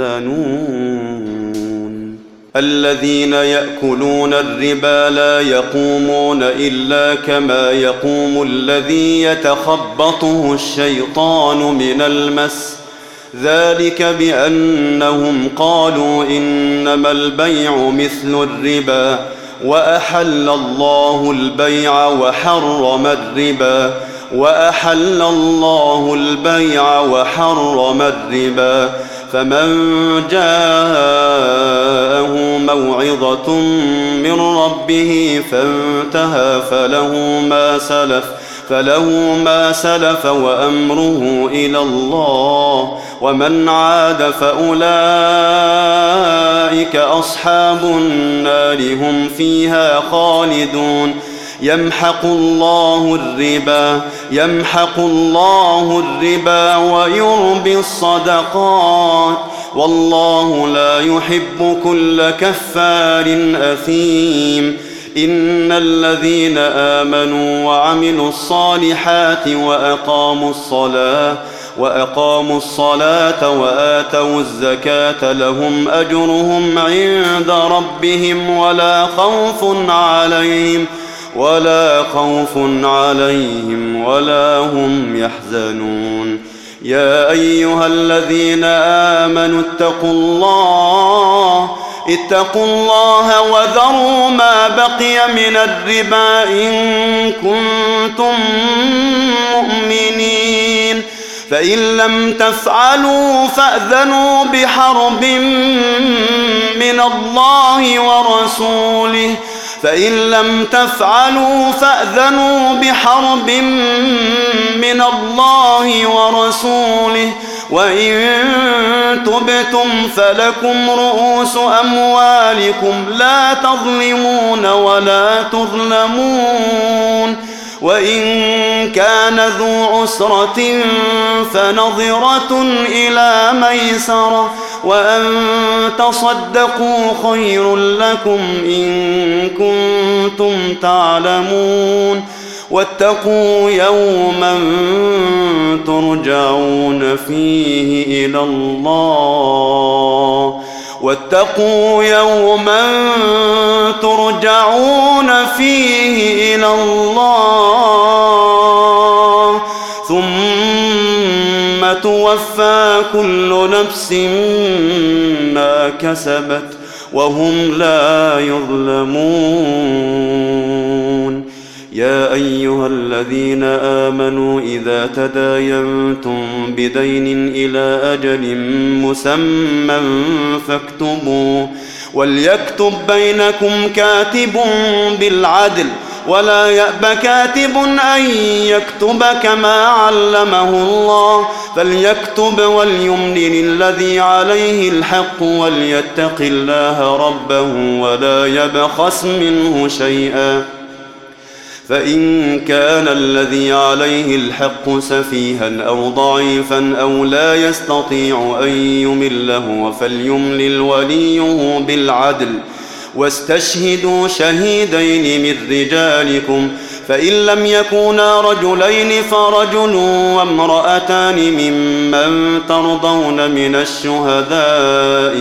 يحزنون الذين يأكلون الربا لا يقومون إلا كما يقوم الذي يتخبطه الشيطان من المس ذلك بأنهم قالوا إنما البيع مثل الربا وأحل الله البيع وحرم الربا فمن جاءه موعظة من ربه فانتهى فله ما سلف وأمره إلى الله ومن عاد فأولئك أصحاب النار هم فيها خالدون يمحق الله الربا ويربي الصدقات والله لا يحب كل كفار أثيم إن الذين آمنوا وعملوا الصالحات وأقاموا الصلاة وآتوا الزكاة لهم أجرهم عند ربهم ولا خوف عليهم ولا هم يحزنون يا أيها الذين آمنوا اتقوا الله وذروا ما بقي من الربا إن كنتم مؤمنين فإن لم تفعلوا فأذنوا بحرب من الله ورسوله وإن تبتم فلكم رؤوس أموالكم لا تظلمون ولا تظلمون وإن كان ذو عسرة فنظرة إلى ميسرة وأن تصدقوا خير لكم إن كنتم تعلمون واتقوا يوما ترجعون فيه إلى الله ثم توفى كل نفس ما كسبت وهم لا يظلمون يا أيها الذين آمنوا إذا تداينتم بدين إلى أجل مسمى فاكتبوا وليكتب بينكم كاتب بالعدل ولا يأب كاتب أن يكتب كما علمه الله فليكتب وليملل الذي عليه الحق وليتق الله ربه ولا يبخس منه شيئا فإن كان الذي عليه الحق سفيها أو ضعيفا أو لا يستطيع أن يمله فليملل وليه بالعدل واستشهدوا شهيدين من رجالكم فإن لم يكونا رجلين فرجل وامرأتان ممن ترضون من الشهداء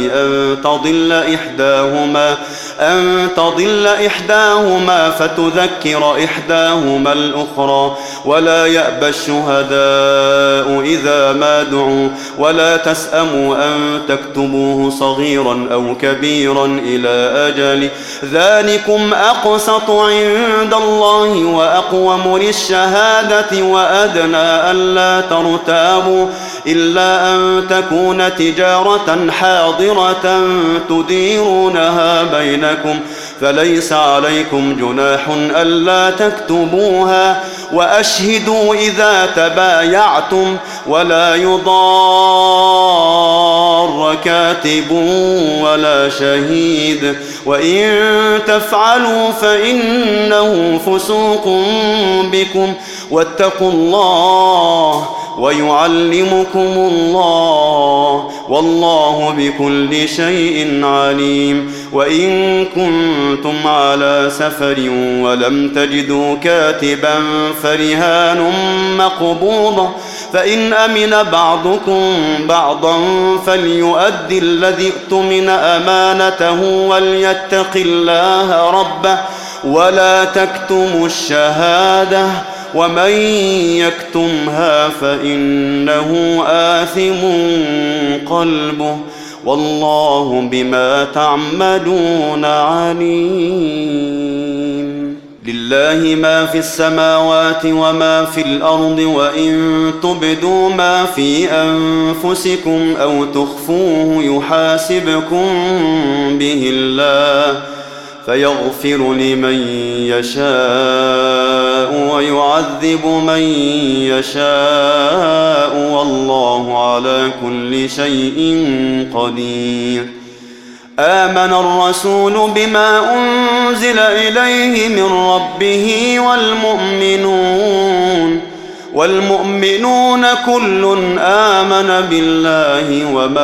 أن تضل إحداهما فتذكر إحداهما الأخرى ولا يأبى الشهداء إذا ما دعوا ولا تسأموا أن تكتبوه صغيرا أو كبيرا إلى أجل ذلكم أقسط عند الله وأقوم للشهادة وأدنى ألا ترتابوا إلا أن تكون تجارة حاضرة تديرونها بينكم فليس عليكم جناح ألا تكتبوها، وأشهدوا إذا تبايعتم، ولا يضار كاتب ولا شهيد، وإن تفعلوا فإنه فسوق بكم، واتقوا الله ويعلمكم الله، والله بكل شيء عليم. وإن كنتم على سفر ولم تجدوا كاتبا فرهان مقبوضة، فإن أمن بعضكم بعضا فليؤدي الذي اؤتمن أمانته وليتق الله ربه ولا تكتموا الشهادة، ومن يكتمها فإنه آثم قلبه، والله بما تعملون عليم. لله ما في السماوات وما في الأرض، وإن تبدوا ما في أنفسكم أو تخفوه يحاسبكم به الله، فيغفر لمن يشاء ويعذب من يشاء، والله على كل شيء قدير. آمن الرسول بما أنزل إليه من ربه والمؤمنون كل آمن بالله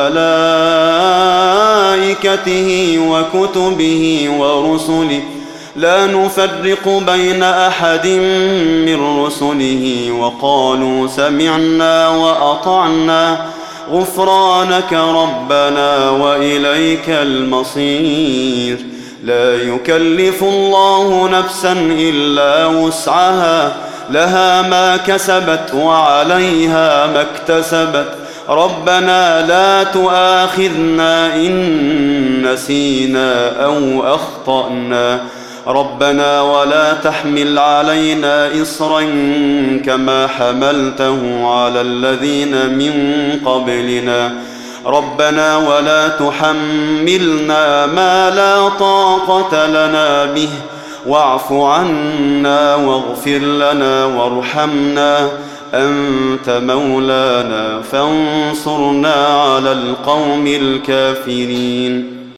وملائكته وكتبه ورسله، لا نفرق بين أحد من رسله، وقالوا سمعنا وأطعنا غفرانك ربنا وإليك المصير. لا يكلف الله نفسا إلا وسعها، لها ما كسبت وعليها ما اكتسبت، ربنا لا تؤاخذنا إن نسينا أو أخطأنا، ربنا ولا تحمل علينا إصرا كما حملته على الذين من قبلنا، ربنا ولا تحملنا ما لا طاقة لنا به، واعف عنا واغفر لنا وارحمنا، أنت مولانا فانصرنا على القوم الكافرين.